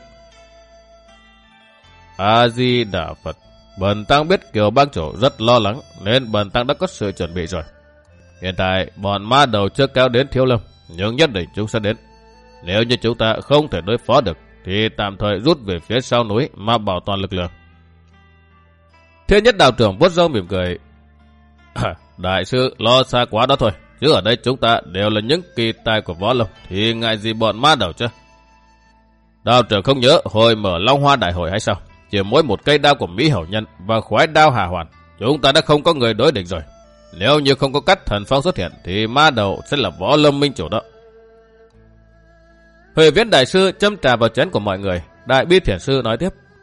A Di Đà Phật. Bần tăng biết Kiều bang chủ rất lo lắng, nên bần tăng đã có sự chuẩn bị rồi. Hiện tại bọn ma đầu chưa kéo đến Thiếu Lâm, nhưng nhất định chúng sẽ đến. Nếu như chúng ta không thể đối phó được, thì tạm thời rút về phía sau núi mà bảo toàn lực lượng. Thiên Nhất đạo trưởng vuốt râu mỉm cười: đại sư lo xa quá đó thôi, chứ ở đây chúng ta đều là những kỳ tài của võ lâm, thì ngại gì bọn ma đầu chứ? Đạo trưởng không nhớ hồi mở Long Hoa đại hội hay sao? Chỉ mỗi một cây đao của Mỹ Hậu Nhân và khoái đao Hà Hoàn, chúng ta đã không có người đối địch rồi. Nếu như không có các thần phong xuất hiện, thì ma đầu sẽ là võ lâm minh chủ đó. Huệ Viễn đại sư châm trà vào chén của mọi người. Đại Bi Thiền sư nói tiếp: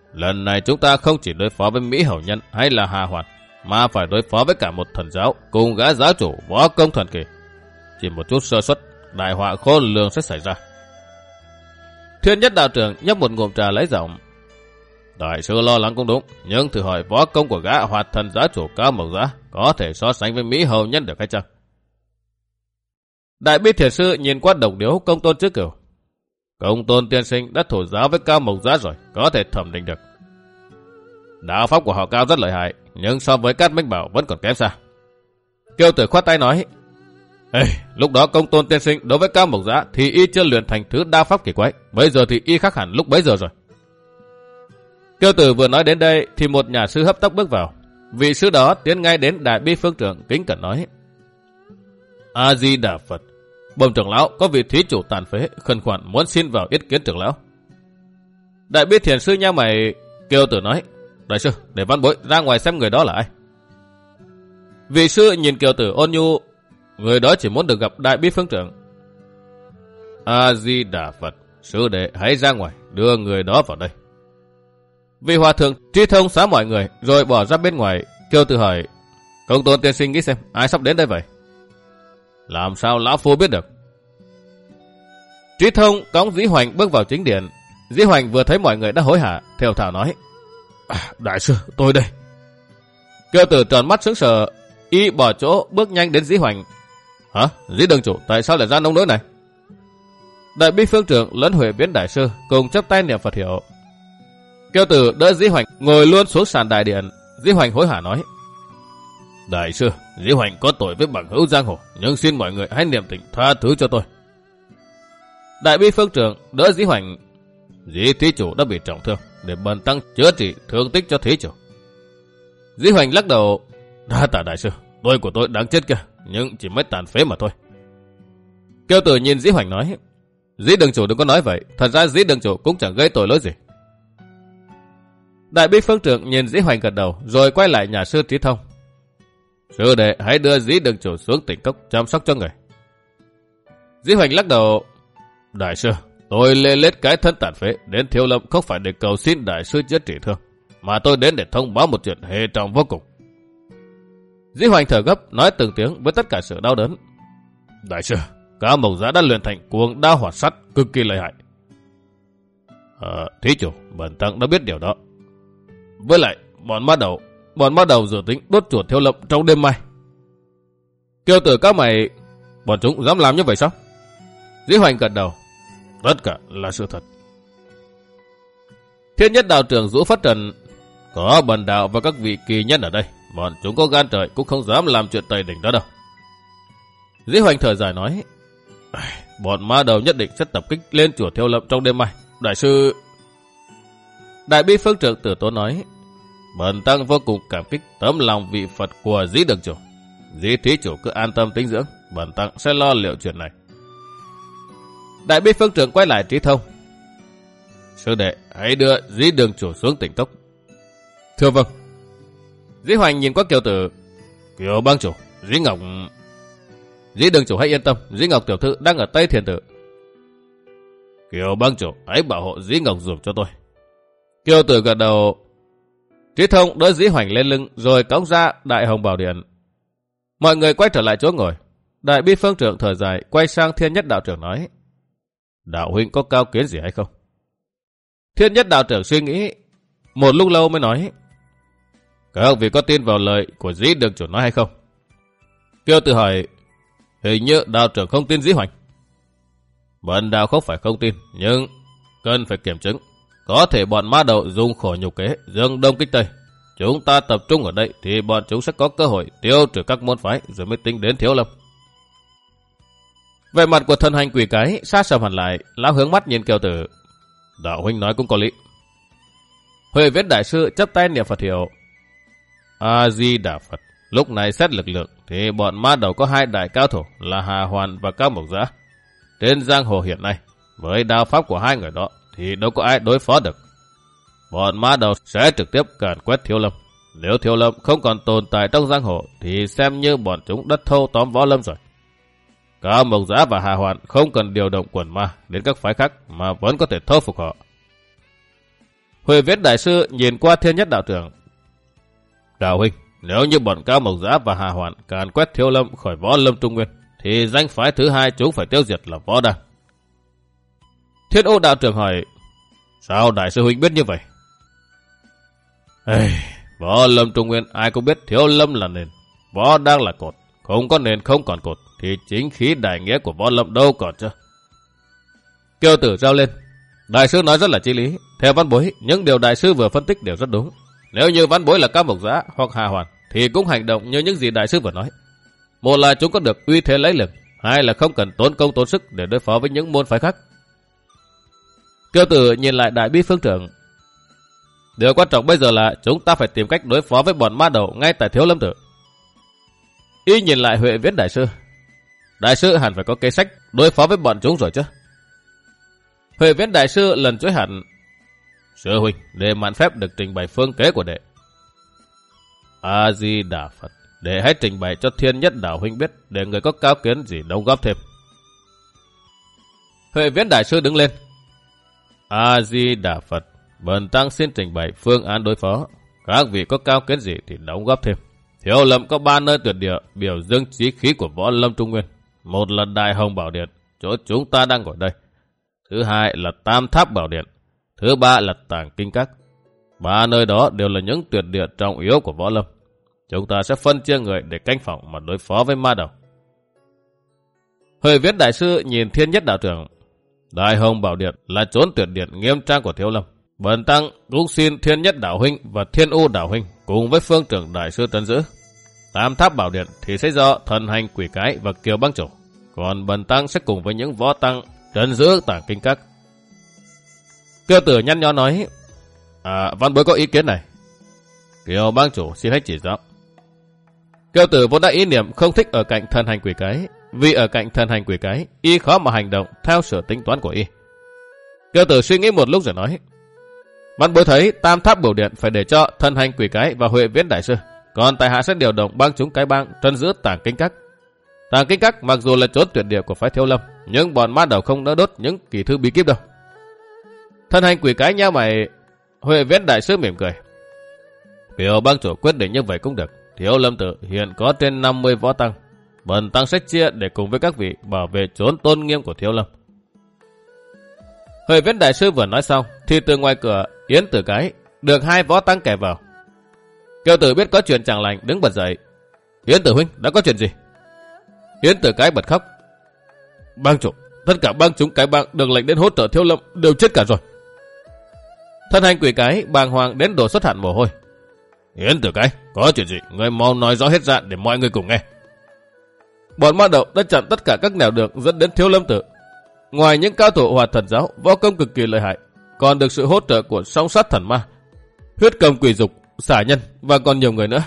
Lần này chúng ta không chỉ đối phó với Mỹ Hầu Nhân hay là Hà Hoàn, mà phải đối phó với cả một thần giáo cùng gã giáo chủ võ công thần kỳ. Chỉ một chút sơ suất, đại họa khôn lường sẽ xảy ra. Thiên Nhất đạo trưởng nhấp một ngụm trà lấy giọng. Đại sư lo lắng cũng đúng, nhưng thử hỏi võ công của gã Hoạt thần giáo chủ Cao Mộc Giá có thể so sánh với Mỹ Hầu Nhân được hay chăng? Đại bi thiền sư nhìn qua đồng điếu Công Tôn trước cửu. Công Tôn tiên sinh đã thủ giáo với Cao Mộc Giá rồi, có thể thẩm định được. Đạo pháp của họ Cao rất lợi hại, nhưng so với Cát Minh Bảo vẫn còn kém xa. Kiêu Tử khoát tay nói, ê, lúc đó Công Tôn tiên sinh đối với Cao Mộc Giá thì y chưa luyện thành thứ đao pháp kỳ quái, bây giờ thì y khác hẳn lúc bấy giờ rồi. Kiêu Tử vừa nói đến đây thì một nhà sư hấp tấp bước vào. Vị sư đó tiến ngay đến Đại Bi Phương trưởng kính cẩn nói, A Di Đà Phật, bẩm trưởng lão, có vị thí chủ tàn phế khẩn khoản muốn xin vào yết kiến trưởng lão. Đại Bi thiền sư nhao mày. Kiêu Tử nói, đại sư, để văn bối ra ngoài xem người đó là ai. Vị sư nhìn Kiều Tử ôn nhu, người đó chỉ muốn được gặp Đại Bi Phương trưởng. A Di Đà Phật, sư đệ hãy ra ngoài đưa người đó vào đây. Vị hòa thượng tri thông xá mọi người rồi bỏ ra bên ngoài. Kiều Tử hỏi, Công Tôn tiên sinh nghĩ xem ai sắp đến đây vậy? Làm sao lão phu biết được? Trí thông cõng Dĩ Hoành bước vào chính điện. Dĩ Hoành vừa thấy mọi người đã hối hả, theo thảo nói, đại sư, tôi đây. Kiều Tử tròn mắt sững sờ, y bỏ chỗ bước nhanh đến Dĩ Hoành. Hả? Dĩ đường chủ, tại sao lại ra nông nỗi này? Đại Bi Phương trưởng lẫn Huệ Viễn đại sư cùng chắp tay niệm Phật hiệu. Kiều Tử đỡ Dĩ Hoành ngồi luôn xuống sàn đại điện. Dĩ Hoành hối hả nói, đại sư, Dĩ Hoành có tội với bằng hữu giang hồ, nhưng xin mọi người hãy niệm tình tha thứ cho tôi. Đại Bi Phương trưởng đỡ Dĩ Hoành. Dĩ thí chủ đã bị trọng thương, để bần tăng chữa trị thương tích cho thí chủ. Dĩ Hoành lắc đầu, đa tạ đại sư, tôi của tôi đáng chết kìa, nhưng chỉ mới tàn phế mà thôi. Kiều Tử nhìn Dĩ Hoành nói, Dĩ đường chủ đừng có nói vậy, thật ra Dĩ đường chủ cũng chẳng gây tội lỗi gì. Đại Bi Phương trưởng nhìn Dĩ Hoành gật đầu, rồi quay lại nhà sư Trí Thông. Sư đệ hãy đưa Dĩ đường chủ xuống tỉnh cốc chăm sóc cho người. Dĩ Hoành lắc đầu, đại sư, tôi lê lết cái thân tàn phế đến Thiếu Lâm không phải để cầu xin đại sư chữa trị thương, mà tôi đến để thông báo một chuyện hệ trọng vô cùng. Dĩ Hoành thở gấp nói từng tiếng với tất cả sự đau đớn. Đại sư, Cao Mộc Giá đã luyện thành cuồng đao hỏa sắt cực kỳ lợi hại. Thí chủ, bần tăng đã biết điều đó. Với lại, bọn ma đầu dự tính đốt chuột Thiếu Lâm trong đêm mai. Kiều Tử các mày, bọn chúng dám làm như vậy sao? Dĩ Hoành gật đầu, tất cả là sự thật. Thiên Nhất đạo trưởng rũ phất trần, có bần đạo và các vị kỳ nhân ở đây, bọn chúng có gan trời cũng không dám làm chuyện tày đỉnh đó đâu. Dĩ Hoành thở dài nói, bọn ma đầu nhất định sẽ tập kích lên chùa Thiếu Lâm trong đêm mai. Đại sư... Đại Bi Phương trưởng Tử Tốn nói, bần tăng vô cùng cảm kích tấm lòng vị Phật của Dĩ đường chủ. Dĩ thí chủ cứ an tâm tĩnh dưỡng, bần tăng sẽ lo liệu chuyện này. Đại Bi Phương trưởng quay lại Trí Thông. Sư đệ hãy đưa Dĩ đường chủ xuống tỉnh cốc. Thưa vâng. Dĩ Hoành nhìn qua Kiều Tử. Kiều bang chủ, Dĩ Ngọc... Dĩ đường chủ hãy yên tâm, Dĩ Ngọc tiểu thư đang ở Tây Thiền Tự. Kiều bang chủ hãy bảo hộ Dĩ Ngọc dùm cho tôi. Kiều Tử gật đầu. Trí Thông đỡ Dĩ Hoành lên lưng rồi cõng ra Đại Hồng Bảo Điện. Mọi người quay trở lại chỗ ngồi. Đại Bi Phương trưởng thở dài quay sang Thiên Nhất đạo trưởng nói, đạo huynh có cao kiến gì hay không? Thiên Nhất đạo trưởng suy nghĩ một lúc lâu mới nói, các vị có tin vào lời của Dĩ đường chủ nói hay không? Kiều Tử hỏi, hình như đạo trưởng không tin Dĩ Hoành. Bần đạo không phải không tin, nhưng cần phải kiểm chứng. Có thể bọn ma đầu dùng khổ nhục kế dương đông kích tây. Chúng ta tập trung ở đây thì bọn chúng sẽ có cơ hội tiêu trừ các môn phái rồi mới tính đến Thiếu Lâm. Về mặt của thần hành quỷ cái sát sầm hẳn lại, lão hướng mắt nhìn Kiều Tử. Đạo huynh nói cũng có lý. Huệ Viễn đại sư chắp tay niệm Phật hiệu. A Di Đà Phật. Lúc này xét lực lượng thì bọn ma đầu có hai đại cao thủ là Hà Hoàn và Cao Mộc Giá. Trên giang hồ hiện nay, với đao pháp của hai người đó thì đâu có ai đối phó được. Bọn ma đầu sẽ trực tiếp càn quét Thiếu Lâm. Nếu Thiếu Lâm không còn tồn tại trong giang hồ thì xem như bọn chúng đất thâu tóm võ lâm rồi. Cao Mộc Giá và Hà Hoàn không cần điều động quần ma đến các phái khác mà vẫn có thể thâu phục họ. Huệ Viễn đại sư nhìn qua Thiên Nhất đạo trưởng. Đạo huynh, nếu như bọn Cao Mộc Giã và Hà Hoạn càn quét Thiếu Lâm khỏi Võ Lâm Trung Nguyên, thì danh phái thứ hai chúng phải tiêu diệt là Võ Đăng. Thiên Ô đạo trưởng hỏi, sao đại sư huynh biết như vậy? Võ Lâm Trung Nguyên ai cũng biết Thiếu Lâm là nền, Võ Đăng là cột. Không có nền không còn cột, thì chính khí đại nghĩa của Võ Lâm đâu còn chứ. Kiều Tử rao lên, đại sư nói rất là chí lý. Theo văn bối, những điều đại sư vừa phân tích đều rất đúng. Nếu như văn bối là Cao Mộc Giã hoặc Hà Hoàn, thì cũng hành động như những gì đại sư vừa nói. Một là chúng có được uy thế lấy lực, hai là không cần tốn công tốn sức để đối phó với những môn phái khác. Kiều Tử nhìn lại Đại Bi Phương trưởng. Điều quan trọng bây giờ là chúng ta phải tìm cách đối phó với bọn ma đầu ngay tại Thiếu Lâm Tự. Y nhìn lại Huệ Viễn đại sư. Đại sư hẳn phải có kế sách đối phó với bọn chúng rồi chứ. Huệ Viễn đại sư lần chuỗi hẳn. Sư huynh, để mạn phép được trình bày phương kế của đệ. A Di Đà Phật, để hãy trình bày cho Thiên Nhất đạo huynh biết, để người có cao kiến gì đóng góp thêm. Huệ Viễn đại sư đứng lên. A Di Đà Phật, bần tăng xin trình bày phương án đối phó. Các vị có cao kiến gì thì đóng góp thêm. Thiếu Lâm có 3 nơi tuyệt địa biểu dương chí khí của Võ Lâm Trung Nguyên. Một là Đại Hồng Bảo Điện, chỗ chúng ta đang ngồi đây. Thứ hai là Tam Tháp Bảo Điện. Thứ ba là Tàng Kinh Các. 3 nơi đó đều là những tuyệt địa trọng yếu của Võ Lâm. Chúng ta sẽ phân chia người để canh phòng mà đối phó với ma đầu. Huệ Viễn đại sư nhìn Thiên Nhất đạo trưởng. Đại Hồng Bảo Điện là chốn tuyệt điện nghiêm trang của Thiếu Lâm. Bần tăng cũng xin Thiên Nhất đạo huynh và Thiên U đạo huynh cùng với phương trưởng đại sư trấn giữ. Tam Tháp Bảo Điện thì sẽ do Thần Hành Quỷ Cái và Kiều Bang Chủ. Còn bần tăng sẽ cùng với những võ tăng trấn giữ Tàng Kinh Các. Kiều Tử nhăn nhó nói, văn bối có ý kiến này. Kiều Bang Chủ xin hãy chỉ rõ. Kiều Tử vốn đã ý niệm không thích ở cạnh Thần Hành Quỷ Cái, vì ở cạnh Thần Hành Quỷ Cái y khó mà hành động theo sự tính toán của y. Kiều Tử suy nghĩ một lúc rồi nói, văn bối thấy Tam Tháp Bảo Điện phải để cho Thần Hành Quỷ Cái và Huệ Viễn đại sư, còn tại hạ sẽ điều động bang chúng cái bang trấn giữ Tàng Kinh Các. Tàng Kinh Các mặc dù là chốn tuyệt địa của phái Thiếu Lâm, nhưng bọn ma đầu không đỡ đốt những kỳ thư bí kíp đâu. Thần Hành Quỷ Cái nhao mày. Huệ Viễn đại sư mỉm cười. Kiều bang chủ quyết định như vậy cũng được. Thiếu Lâm Tự hiện có trên 50 võ tăng. Bần tăng sẽ chia để cùng với các vị bảo vệ chốn tôn nghiêm của Thiếu Lâm. Huệ Viễn đại sư vừa nói xong thì từ ngoài cửa Yến Tử Cái được 2 võ tăng kẻ vào. Kiều Tử biết có chuyện chẳng lành đứng bật dậy. Yến Tử huynh, đã có chuyện gì? Yến Tử Cái bật khóc. Bang chủ, tất cả bang chúng cái bang được lệnh đến hỗ trợ Thiếu Lâm đều chết cả rồi. Thần Hành Quỷ Cái bàng hoàng đến đổ xuất hạn mồ hôi. Yến Tử Cái, có chuyện gì? Người mau nói rõ hết ra để mọi người cùng nghe. Bọn ma đầu đã chặn tất cả các nẻo đường dẫn đến Thiếu Lâm Tự. Ngoài những cao thủ Hoạt Thần giáo võ công cực kỳ lợi hại, còn được sự hỗ trợ của Song Sát Thần Ma, Huyết Cầm Quỷ Dục, Xả Nhân và còn nhiều người nữa.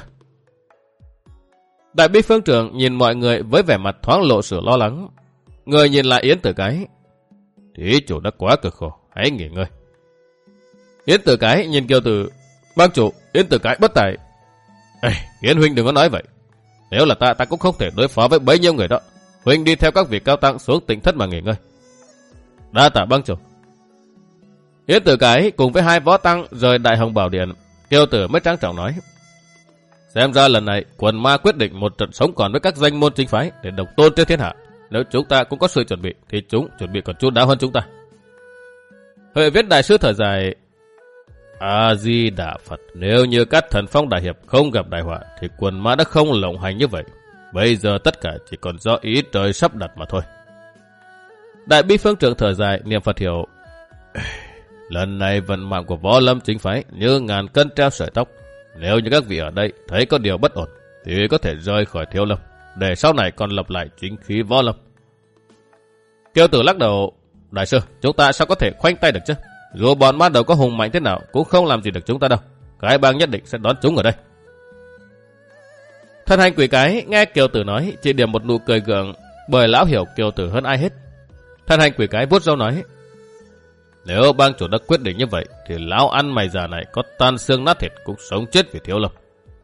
Đại Bi Phương trưởng nhìn mọi người với vẻ mặt thoáng lộ sự lo lắng. Người nhìn lại Yến Tử Cái. Thí chủ đã quá cực khổ, hãy nghỉ ngơi. Yến Tử Cái nhìn Kiều Tử. Bang chủ, Yến Tử Cái bất tài. Yến huynh đừng có nói vậy. Nếu là ta cũng không thể đối phó với bấy nhiêu người đó. Huynh đi theo các vị cao tăng xuống Tịnh Thất mà nghỉ ngơi. Đa tạ bang chủ. Yến Tử Cái cùng với 2 võ tăng rời Đại Hồng Bảo Điện. Kiều Tử mới trang trọng nói. Xem ra lần này quần ma quyết định một trận sống còn với các danh môn chính phái để độc tôn trên thiên hạ. Nếu chúng ta cũng có sự chuẩn bị thì chúng chuẩn bị còn chu đáo hơn chúng ta. Huệ Viễn đại sư thở dài. A Di Đà Phật, nếu như các thần phong đại hiệp không gặp đại họa thì quần ma đã không lộng hành như vậy. Bây giờ tất cả chỉ còn do ý trời sắp đặt mà thôi. Đại Bi Phương trưởng thở dài niệm Phật hiệu. Lần này vận mạng của Võ Lâm chính phái như ngàn cân treo sợi tóc. Nếu như các vị ở đây thấy có điều bất ổn thì có thể rời khỏi Thiếu Lâm, để sau này còn lập lại chính khí Võ Lâm. Kiều Tử lắc đầu. Đại sư, chúng ta sao có thể khoanh tay được chứ? Dù bọn ma đầu có hùng mạnh thế nào cũng không làm gì được chúng ta đâu. Cái bang nhất định sẽ đón chúng ở đây. Thần Hành Quỷ Cái nghe Kiều Tử nói chỉ điểm một nụ cười gượng, bởi lão hiểu Kiều Tử hơn ai hết. Thần Hành Quỷ Cái vuốt râu nói. Nếu bang chủ đã quyết định như vậy thì lão ăn mày già này có tan xương nát thịt cũng sống chết vì Thiếu Lâm.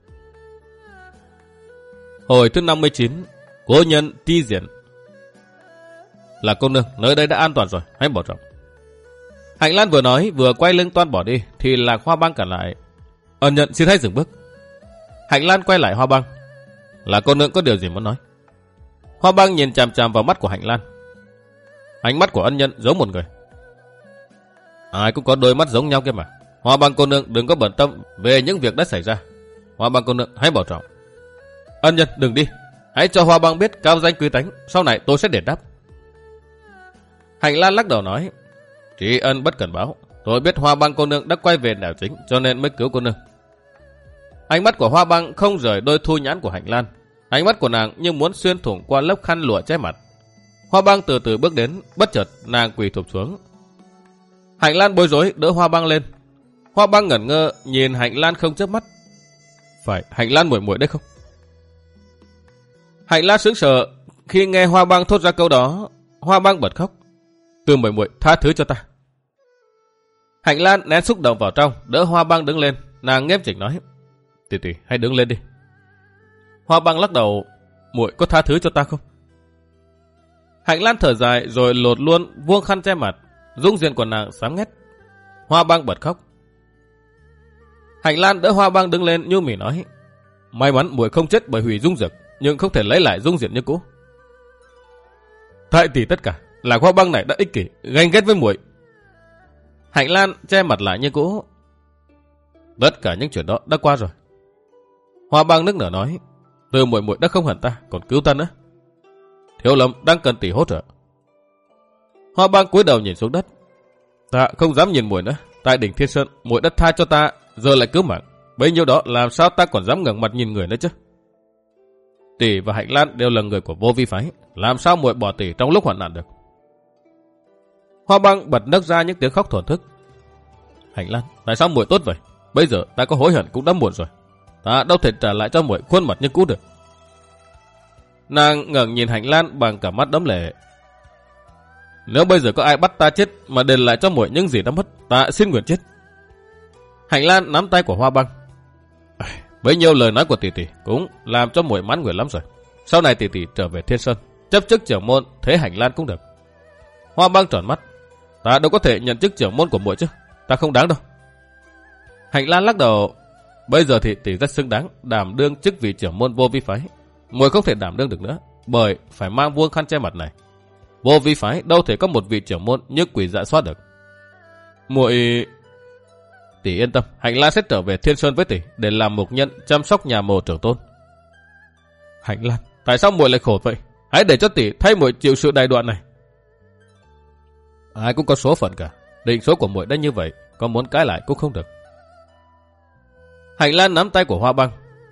Hồi thứ 59, cố nhân Ti Diễn. Là cô nương, nơi đây đã an toàn rồi, hãy bảo trọng. Hạnh Lan vừa nói vừa quay lưng toan bỏ đi thì Lạc Hoa Băng cản lại. Ân Nhân xin hãy dừng bước. Hạnh Lan quay lại Hoa Băng. Là cô nương có điều gì muốn nói? Hoa Băng nhìn chằm chằm vào mắt của Hạnh Lan. Ánh mắt của Ân Nhân giống một người. Ai cũng có đôi mắt giống nhau kia mà. Hoa Băng cô nương đừng có bận tâm về những việc đã xảy ra. Hoa Băng cô nương hãy bảo trọng. Ân Nhân đừng đi. Hãy cho Hoa Băng biết cao danh quý tánh. Sau này tôi sẽ đền đáp. Hạnh Lan lắc đầu nói. Tri ân bất cần báo. Tôi biết Hoa Băng cô nương đã quay về đảo chính cho nên mới cứu cô nương. Ánh mắt của Hoa Băng không rời đôi thu nhãn của Hạnh Lan. Ánh mắt của nàng như muốn xuyên thủng qua lớp khăn lụa che mặt. Hoa Băng từ từ bước đến, bất chợt nàng quỳ thụp xuống. Hạnh Lan bối rối đỡ Hoa Băng lên. Hoa Băng ngẩn ngơ nhìn Hạnh Lan không chớp mắt. Phải Hạnh Lan muội muội đấy không? Hạnh Lan sững sờ khi nghe Hoa Băng thốt ra câu đó. Hoa Băng bật khóc. Từ muội muội tha thứ cho ta. Hạnh Lan nén xúc động vào trong, đỡ Hoa Băng đứng lên. Nàng nghiêm chỉnh nói. Tỷ tỷ hãy đứng lên đi. Hoa Băng lắc đầu. Muội có tha thứ cho ta không? Hạnh Lan thở dài rồi lột luôn vuông khăn che mặt. Dung diện của nàng sáng ngét. Hoa Băng bật khóc. Hạnh Lan đỡ Hoa Băng đứng lên nhu mì nói. May mắn muội không chết bởi hủy dung dược, nhưng không thể lấy lại dung diện như cũ. Tại tỷ tất cả là Hoa Băng này đã ích kỷ, ganh ghét với muội. Hạnh Lan che mặt lại như cũ. Tất cả những chuyện đó đã qua rồi. Hoa Băng nức nở nói. Từ muội muội đã không hận ta, còn cứu ta nữa. Thiếu Lâm đang cần tỷ hỗ trợ. Hoa Băng cúi đầu nhìn xuống đất. Ta không dám nhìn muội nữa. Tại đỉnh Thiên Sơn, muội đã tha cho ta, giờ lại cứu mạng. Bấy nhiêu đó làm sao ta còn dám ngẩng mặt nhìn người nữa chứ? Tỷ và Hạnh Lan đều là người của Vô Vi phái, làm sao muội bỏ tỷ trong lúc hoạn nạn được? Hoa Băng bật nấc ra những tiếng khóc thổn thức. Hạnh Lan, tại sao muội tốt vậy? Bây giờ ta có hối hận cũng đã muộn rồi. Ta đâu thể trả lại cho muội khuôn mặt như cũ được. Nàng ngẩng nhìn Hạnh Lan bằng cả mắt đẫm lệ. Nếu bây giờ có ai bắt ta chết mà đền lại cho muội những gì đã mất, ta xin nguyện chết. Hạnh Lan nắm tay của Hoa Băng. Bấy nhiêu lời nói của tỷ tỷ cũng làm cho muội mãn nguyện lắm rồi. Sau này tỷ tỷ trở về Thiên Sơn, chấp chức trưởng môn, thế Hạnh Lan cũng được. Hoa Băng tròn mắt. Ta đâu có thể nhận chức trưởng môn của muội chứ, ta không đáng đâu. Hạnh Lan lắc đầu. Bây giờ thì tỷ rất xứng đáng đảm đương chức vị trưởng môn Vô Vi phái. Muội không thể đảm đương được nữa, bởi phải mang vuông khăn che mặt này. Vô Vi phái đâu thể có một vị trưởng môn như Quỷ Dạ Xoát được. Muội... Tỷ yên tâm, Hạnh Lan sẽ trở về Thiên Sơn với tỷ để làm mục nhân chăm sóc nhà mồ trưởng tôn. Hạnh Lan, tại sao muội lại khổ vậy? Hãy để cho tỷ thay muội chịu sự đày đoạn này. Ai cũng có số phận cả, định số của muội đã như vậy, có muốn cãi lại cũng không được. Hạnh Lan nắm tay của Hoa Băng.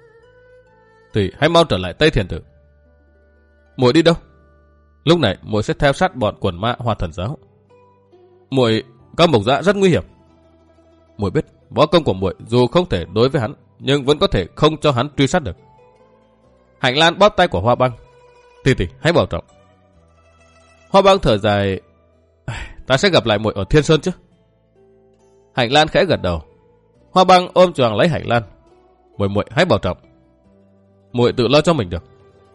Tỷ hãy mau trở lại Tây Thiền Tự. Muội đi đâu? Lúc này muội sẽ theo sát bọn quần ma Hoa Thần giáo. Muội, Cao Mộc Dã rất nguy hiểm. Muội biết võ công của muội dù không thể đối với hắn, nhưng vẫn có thể không cho hắn truy sát được. Hạnh Lan bóp tay của Hoa Băng. Tỷ tỷ hãy bảo trọng. Hoa Băng thở dài. Ta sẽ gặp lại muội ở Thiên Sơn chứ? Hạnh Lan khẽ gật đầu. Hoa Băng ôm choàng lấy Hạnh Lan. Muội hãy bảo trọng. Muội tự lo cho mình được.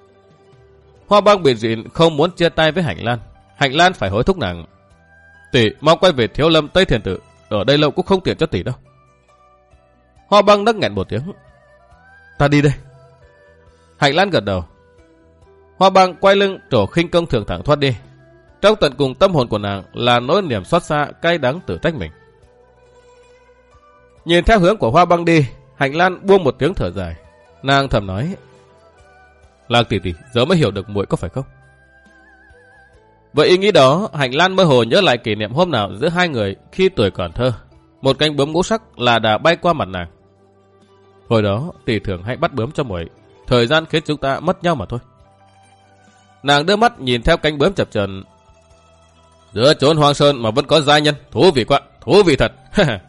Hoa Băng bị dịn không muốn chia tay với Hạnh Lan. Hạnh Lan phải hối thúc nàng. Tỷ mau quay về Thiếu Lâm Tây Thiền Tự, ở đây lâu cũng không tiện cho tỷ đâu. Hoa Băng nấc nghẹn một tiếng. Ta đi đây. Hạnh Lan gật đầu. Hoa Băng quay lưng trổ khinh công thường thẳng thoát đi. Trong tận cùng tâm hồn của nàng là nỗi niềm xót xa cay đắng tự trách mình. Nhìn theo hướng của Hoa Băng đi, Hạnh Lan buông một tiếng thở dài. Nàng thầm nói. Lạc tỷ tỷ giờ mới hiểu được muội có phải không? Vậy ý nghĩ đó, Hạnh Lan mơ hồ nhớ lại kỷ niệm hôm nào giữa hai người khi tuổi còn thơ. Một cánh bướm ngũ sắc là đã bay qua mặt nàng. Hồi đó tỷ thường hay bắt bướm cho muội, thời gian khiến chúng ta mất nhau mà thôi. Nàng đưa mắt nhìn theo cánh bướm chập chờn. Giữa chốn hoang sơn mà vẫn có giai nhân, thú vị quá, thú vị thật.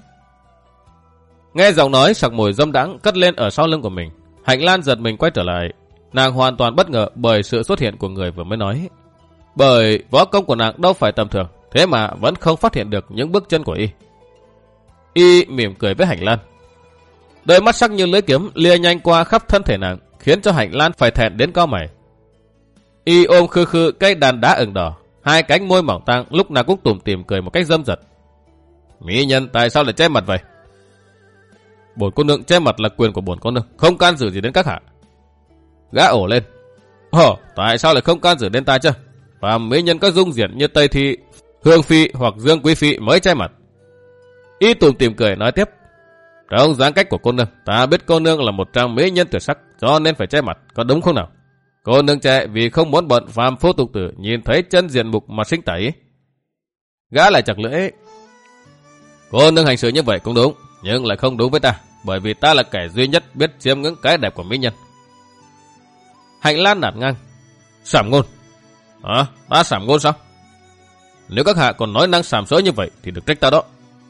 Nghe giọng nói sặc mùi dâm đãng cất lên ở sau lưng của mình, Hạnh Lan giật mình quay trở lại. Nàng hoàn toàn bất ngờ bởi sự xuất hiện của người vừa mới nói. Bởi võ công của nàng đâu phải tầm thường, thế mà vẫn không phát hiện được những bước chân của y. Y mỉm cười với Hạnh Lan. Đôi mắt sắc như lưỡi kiếm lia nhanh qua khắp thân thể nàng, khiến cho Hạnh Lan phải thẹn đến cau mày. Y ôm khư khư cây đàn đá ửng đỏ, hai cánh môi mỏng tang lúc nào cũng tủm tỉm cười một cách dâm dật. Mỹ nhân tại sao lại che mặt vậy? Bổn cô nương che mặt là quyền của bổn cô nương, không can dự gì đến các hạ. Gã ổ lên. Tại sao lại không can dự đến ta chứ? Và mỹ nhân có dung diện như Tây Thi, Hương Phi hoặc Dương Quý Phi mới che mặt. Y tủm tỉm cười nói tiếp. Trong dáng cách của cô nương, ta biết cô nương là một trang mỹ nhân tuyệt sắc, cho nên phải che mặt, có đúng không nào? Cô nương che vì không muốn bọn phàm phu tục tử nhìn thấy chân diện mục mà sinh tẩy. Gã lại chặt lưỡi. Cô nương hành xử như vậy cũng đúng, nhưng lại không đúng với ta, bởi vì ta là kẻ duy nhất biết chiêm ngưỡng cái đẹp của mỹ nhân. Hạnh Lan nạt ngang. Sảm ngôn. Ta sảm ngôn sao? Nếu các hạ còn nói năng sàm sỡ như vậy thì được trách ta đó.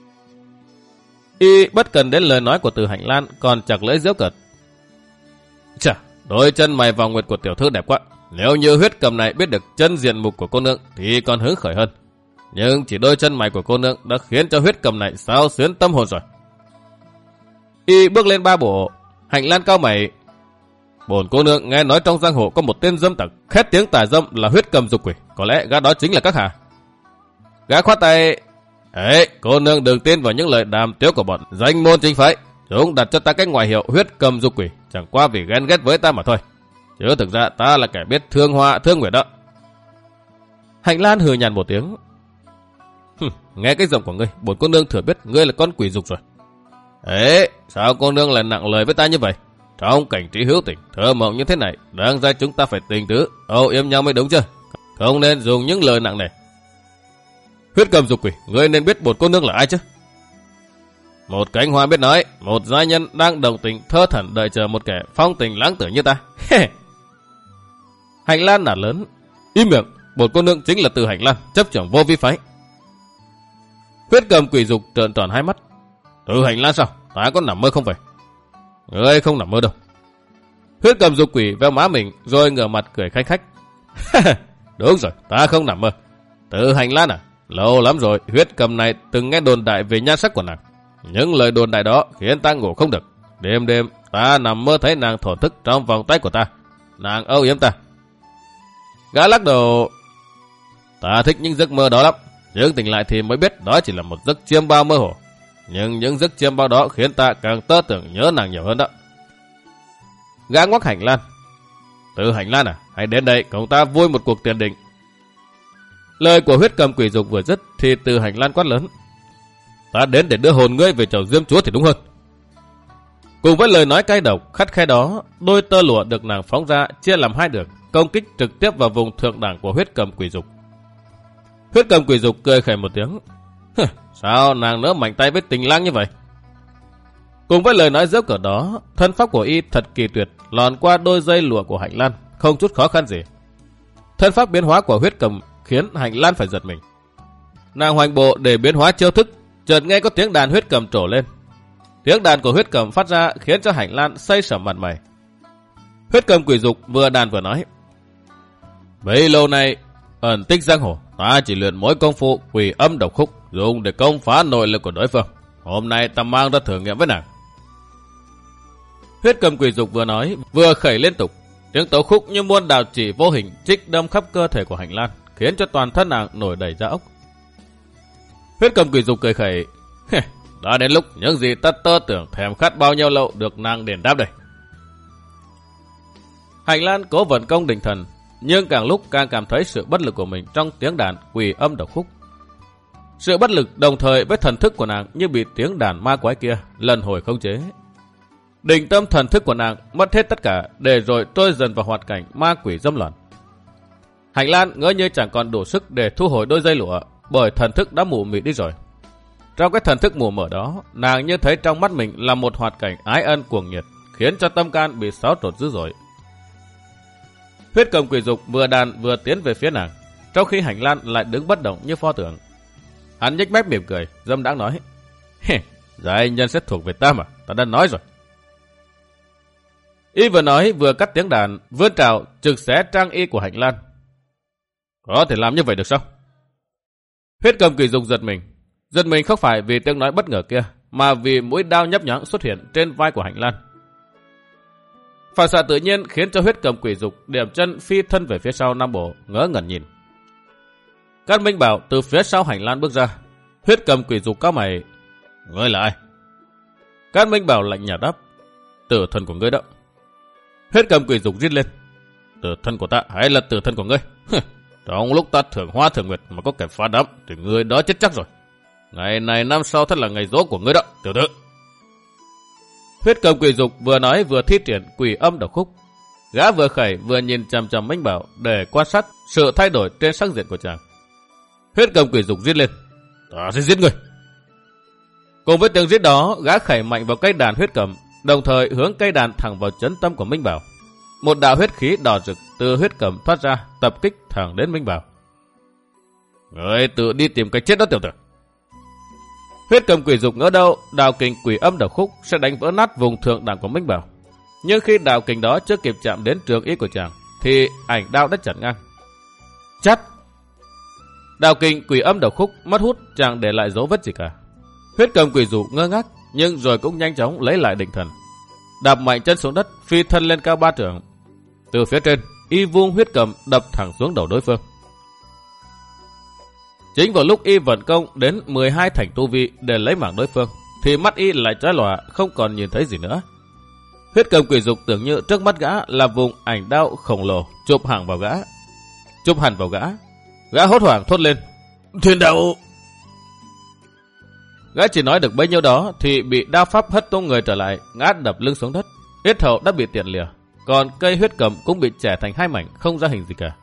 Y bất cần đến lời nói của Từ Hạnh Lan, còn chặt lưỡi giễu cợt. Chà, đôi chân mày vòng nguyệt của tiểu thư đẹp quá. Nếu như huyết cầm này biết được chân diện mục của cô nương thì còn hứng khởi hơn. Nhưng chỉ đôi chân mày của cô nương đã khiến cho huyết cầm này xao xuyến tâm hồn rồi. Y bước lên ba bộ. Hạnh Lan cau mày. Bổn cô nương nghe nói trong giang hồ có một tên dâm tặc khét tiếng tà dâm là huyết cầm dục quỷ. Có lẽ gã đó chính là các hạ. Gã khoát tay. Ê, cô nương đừng tin vào những lời đàm tiếu của bọn danh môn chính phái. Chúng đặt cho ta cái ngoại hiệu huyết cầm dục quỷ chẳng qua vì ghen ghét với ta mà thôi. Chứ thực ra ta là kẻ biết thương hoa thương nguyệt đó. Hạnh Lan hừ nhàn một tiếng. Nghe cái giọng của ngươi, bổn cô nương thừa biết ngươi là con quỷ dục rồi. Ê, sao cô nương lại nặng lời với ta như vậy? Trong cảnh trí hữu tình, thơ mộng như thế này, đáng ra chúng ta phải tình tứ, âu yếm nhau mới đúng chứ. Không nên dùng những lời nặng này. Huyết cầm dục quỷ, ngươi nên biết bổn cô nương là ai chứ? Một cánh hoa biết nói, một giai nhân đang đồng tình thơ thẩn đợi chờ một kẻ phong tình lãng tử như ta. Hạnh Lan nạt lớn. Im miệng, bổn cô nương chính là Từ Hạnh Lan, chấp trưởng vô vi phái. Huyết cầm quỷ dục trợn tròn hai mắt. Từ Hạnh Lan sao? Ta có nằm mơ không vậy? Ngươi không nằm mơ đâu. Huyết cầm dục quỷ veo má mình rồi ngửa mặt cười khanh khách. Đúng rồi, ta không nằm mơ. Từ Hạnh Lan à? Lâu lắm rồi, huyết cầm này từng nghe đồn đại về nhan sắc của nàng. Những lời đồn đại đó khiến ta ngủ không được. Đêm đêm ta nằm mơ thấy nàng thổn thức trong vòng tay của ta. Nàng âu yếm ta. Gã lắc đầu. Ta thích những giấc mơ đó lắm. Nhưng tỉnh lại thì mới biết đó chỉ là một giấc chiêm bao mơ hồ. Nhưng những giấc chiêm bao đó khiến ta càng tơ tưởng nhớ nàng nhiều hơn đó. Gã ngoắc Hạnh Lan. Từ Hạnh Lan à, hãy đến đây cùng ta vui một cuộc tiền định. Lời của huyết cầm quỷ dục vừa dứt thì Từ Hạnh Lan quát lớn. Ta đến để đưa hồn ngươi về chầu Diêm Chúa thì đúng hơn. Cùng với lời nói cay độc khắt khe đó, đôi tơ lụa được nàng phóng ra chia làm hai đường, công kích trực tiếp vào vùng thượng đẳng của huyết cầm quỷ dục. Huyết cầm quỷ dục cười khẩy một tiếng. Sao nàng nỡ mạnh tay với tình lang như vậy? Cùng với lời nói giễu cợt đó, thân pháp của y thật kỳ tuyệt, lòn qua đôi dây lụa của Hạnh Lan, không chút khó khăn gì. Thân pháp biến hóa của huyết cầm khiến Hạnh Lan phải giật mình. Nàng hoành bộ để biến hóa chiêu thức, chợt nghe có tiếng đàn huyết cầm trổ lên. Tiếng đàn của huyết cầm phát ra khiến cho Hạnh Lan say sẩm mặt mày. Huyết cầm quỷ dục vừa đàn vừa nói. Bấy lâu nay ẩn tích giang hồ, ta chỉ luyện mỗi công phu quỷ âm độc khúc, dùng để công phá nội lực của đối phương. Hôm nay ta mang ra thử nghiệm với nàng. Huyết cầm quỷ dục vừa nói vừa khẩy liên tục. Tiếng tấu khúc như muôn đào chỉ vô hình trích đâm khắp cơ thể của Hạnh Lan, khiến cho toàn thân nàng nổi đầy da ốc. Huyết cầm quỷ dục cười khẩy. Đã đến lúc những gì ta tơ tưởng thèm khát bao nhiêu lâu được nàng đền đáp đây. Hạnh Lan cố vận công định thần, nhưng càng lúc càng cảm thấy sự bất lực của mình trong tiếng đàn quỷ âm độc khúc. Sự bất lực đồng thời với thần thức của nàng như bị tiếng đàn ma quái kia lần hồi khống chế. Định tâm thần thức của nàng mất hết tất cả để rồi trôi dần vào hoạt cảnh ma quỷ dâm loạn. Hạnh Lan ngỡ như chẳng còn đủ sức để thu hồi đôi dây lụa, bởi thần thức đã mù mịt đi rồi. Trong cái thần thức mù mờ đó, nàng như thấy trong mắt mình là một hoạt cảnh ái ân cuồng nhiệt, khiến cho tâm can bị xáo trộn dữ dội. Huyết cầm quỷ dục vừa đàn vừa tiến về phía nàng, trong khi Hạnh Lan lại đứng bất động như pho tượng. Hắn nhếch mép mỉm cười, dâm đãng nói: Giai nhân sẽ thuộc về ta mà, ta đã nói rồi. Y vừa nói vừa cắt tiếng đàn, vươn trào trực xé trang y của Hạnh Lan. Có thể làm như vậy được sao? Huyết cầm quỷ dục giật mình không phải vì tiếng nói bất ngờ kia, mà vì mũi đao nhấp nhoáng xuất hiện trên vai của Hạnh Lan. Phản xạ tự nhiên khiến cho huyết cầm quỷ dục điểm chân phi thân về phía sau Nam Bộ, ngỡ ngẩn nhìn. Cát Minh Bảo từ phía sau Hạnh Lan bước ra. Huyết Cầm Quỷ Dục cao mày. Ngươi là ai? Cát Minh Bảo lạnh nhạt đáp. Tử thần của ngươi đó. Huyết Cầm Quỷ Dục rít lên. Tử thần của ta hay là tử thần của ngươi? Trong lúc ta thưởng hoa thưởng nguyệt mà có kẻ phá đám thì ngươi đó chết chắc rồi. Ngày này năm sau thật là ngày giỗ của ngươi đó, tiểu tử. Huyết Cầm Quỷ Dục vừa nói vừa thi triển Quỷ Âm Độc Khúc. Gã vừa khẩy vừa nhìn chằm chằm Minh Bảo để quan sát sự thay đổi trên sắc diện của chàng. Huyết Cầm Quỷ Dục rít lên. Ta sẽ giết ngươi. Cùng với tiếng rít đó, gã khẩy mạnh vào cây đàn huyết cầm, đồng thời hướng cây đàn thẳng vào chân tâm của Minh Bảo. Một đạo huyết khí đỏ rực từ huyết cầm thoát ra, tập kích thẳng đến Minh Bảo. Ngươi tự đi tìm cái chết đó, tiểu tử. Huyết Cầm Quỷ Dục ngỡ đâu đạo kình Quỷ Âm Độc Khúc sẽ đánh vỡ nát vùng thượng đẳng của Minh Bảo. Nhưng khi đạo kình đó chưa kịp chạm đến trường ý của chàng, thì ảnh đao đã chặn ngang. Chắt! Đạo kình Quỷ Âm Độc Khúc mất hút, chẳng để lại dấu vết gì cả. Huyết Cầm Quỷ Dục ngơ ngác, nhưng rồi cũng nhanh chóng lấy lại định thần. Đạp mạnh chân xuống đất, phi thân lên cao 3 trượng. Từ phía trên, y vung huyết cầm đập thẳng xuống đầu đối phương. Chính vào lúc y vận công đến 12 thành tu vi để lấy mạng đối phương, thì mắt y lại trái lòa, không còn nhìn thấy gì nữa. Huyết Cầm Quỷ Dục tưởng như trước mắt gã là vùng ảnh đao khổng lồ chụp hẳn vào gã. Gã hốt hoảng thốt lên: Thiên đạo! Gã chỉ nói được bấy nhiêu đó thì bị đao pháp hất tung người trở lại, ngã đập lưng xuống đất. Yết hầu đã bị tiện lìa, còn cây huyết cầm cũng bị chẻ thành 2 mảnh, không ra hình gì cả.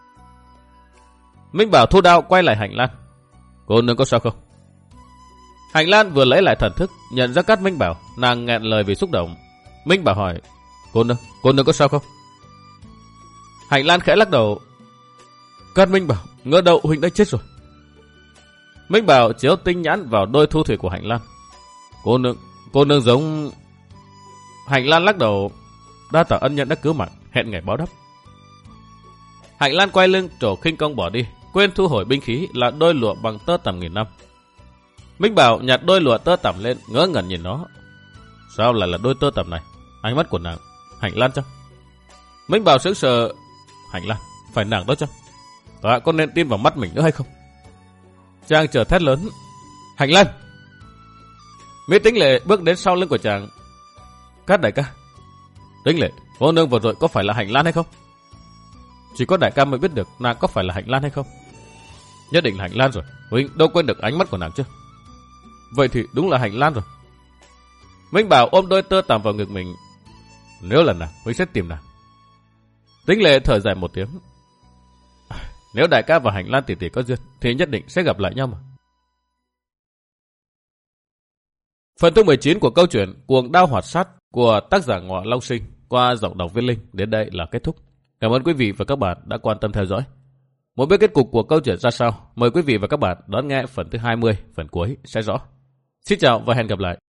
Minh Bảo thu đao quay lại Hạnh Lan. Cô nương có sao không? Hạnh Lan vừa lấy lại thần thức, nhận ra Cát Minh Bảo, nàng nghẹn lời vì xúc động. Minh Bảo hỏi: Cô nương có sao không? Hạnh Lan khẽ lắc đầu. Cát Minh Bảo, ngỡ đâu huynh đã chết rồi. Minh Bảo chiếu tinh nhãn vào đôi thu thủy của Hạnh Lan. Cô nương giống... Hạnh Lan lắc đầu. Đa tạ ân nhân đã cứu mạng, hẹn ngày báo đáp. Hạnh Lan quay lưng trổ khinh công bỏ đi, quên thu hồi binh khí là đôi lụa bằng tơ tằm 1000 năm. Minh Bảo nhặt đôi lụa tơ tằm lên, ngỡ ngẩn nhìn nó. Sao lại là đôi tơ tằm này? Ánh mắt của nàng Hạnh Lan chăng? Minh Bảo sững sờ. Hạnh Lan, phải nàng đó chăng? Ta có nên tin vào mắt mình nữa hay không? Chàng chợt thét lớn: Hạnh Lan! Mỹ Tĩnh Lệ bước đến sau lưng của chàng. Cát đại ca. Tĩnh Lệ, cô nương vừa rồi có phải là Hạnh Lan hay không? Chỉ có đại ca mới biết được nàng có phải là Hạnh Lan hay không. Nhất định là Hạnh Lan rồi, huynh đâu quên được ánh mắt của nàng chứ. Vậy thì đúng là Hạnh Lan rồi. Minh Bảo ôm đôi tơ tằm vào ngực mình. Nếu là nàng, huynh sẽ tìm nàng. Tĩnh Lệ thở dài một tiếng. Nếu đại ca và Hạnh Lan tỷ tỷ có duyên thì nhất định sẽ gặp lại nhau mà. Phần thứ 19 của câu chuyện Cuồng Đao Hoạt Sát của tác giả Ngọ Long Sinh qua giọng đọc Viết Linh đến đây là kết thúc. Cảm ơn quý vị và các bạn đã quan tâm theo dõi. Muốn biết kết cục của câu chuyện ra sao, mời quý vị và các bạn đón nghe phần thứ 20, phần cuối sẽ rõ. Xin chào và hẹn gặp lại.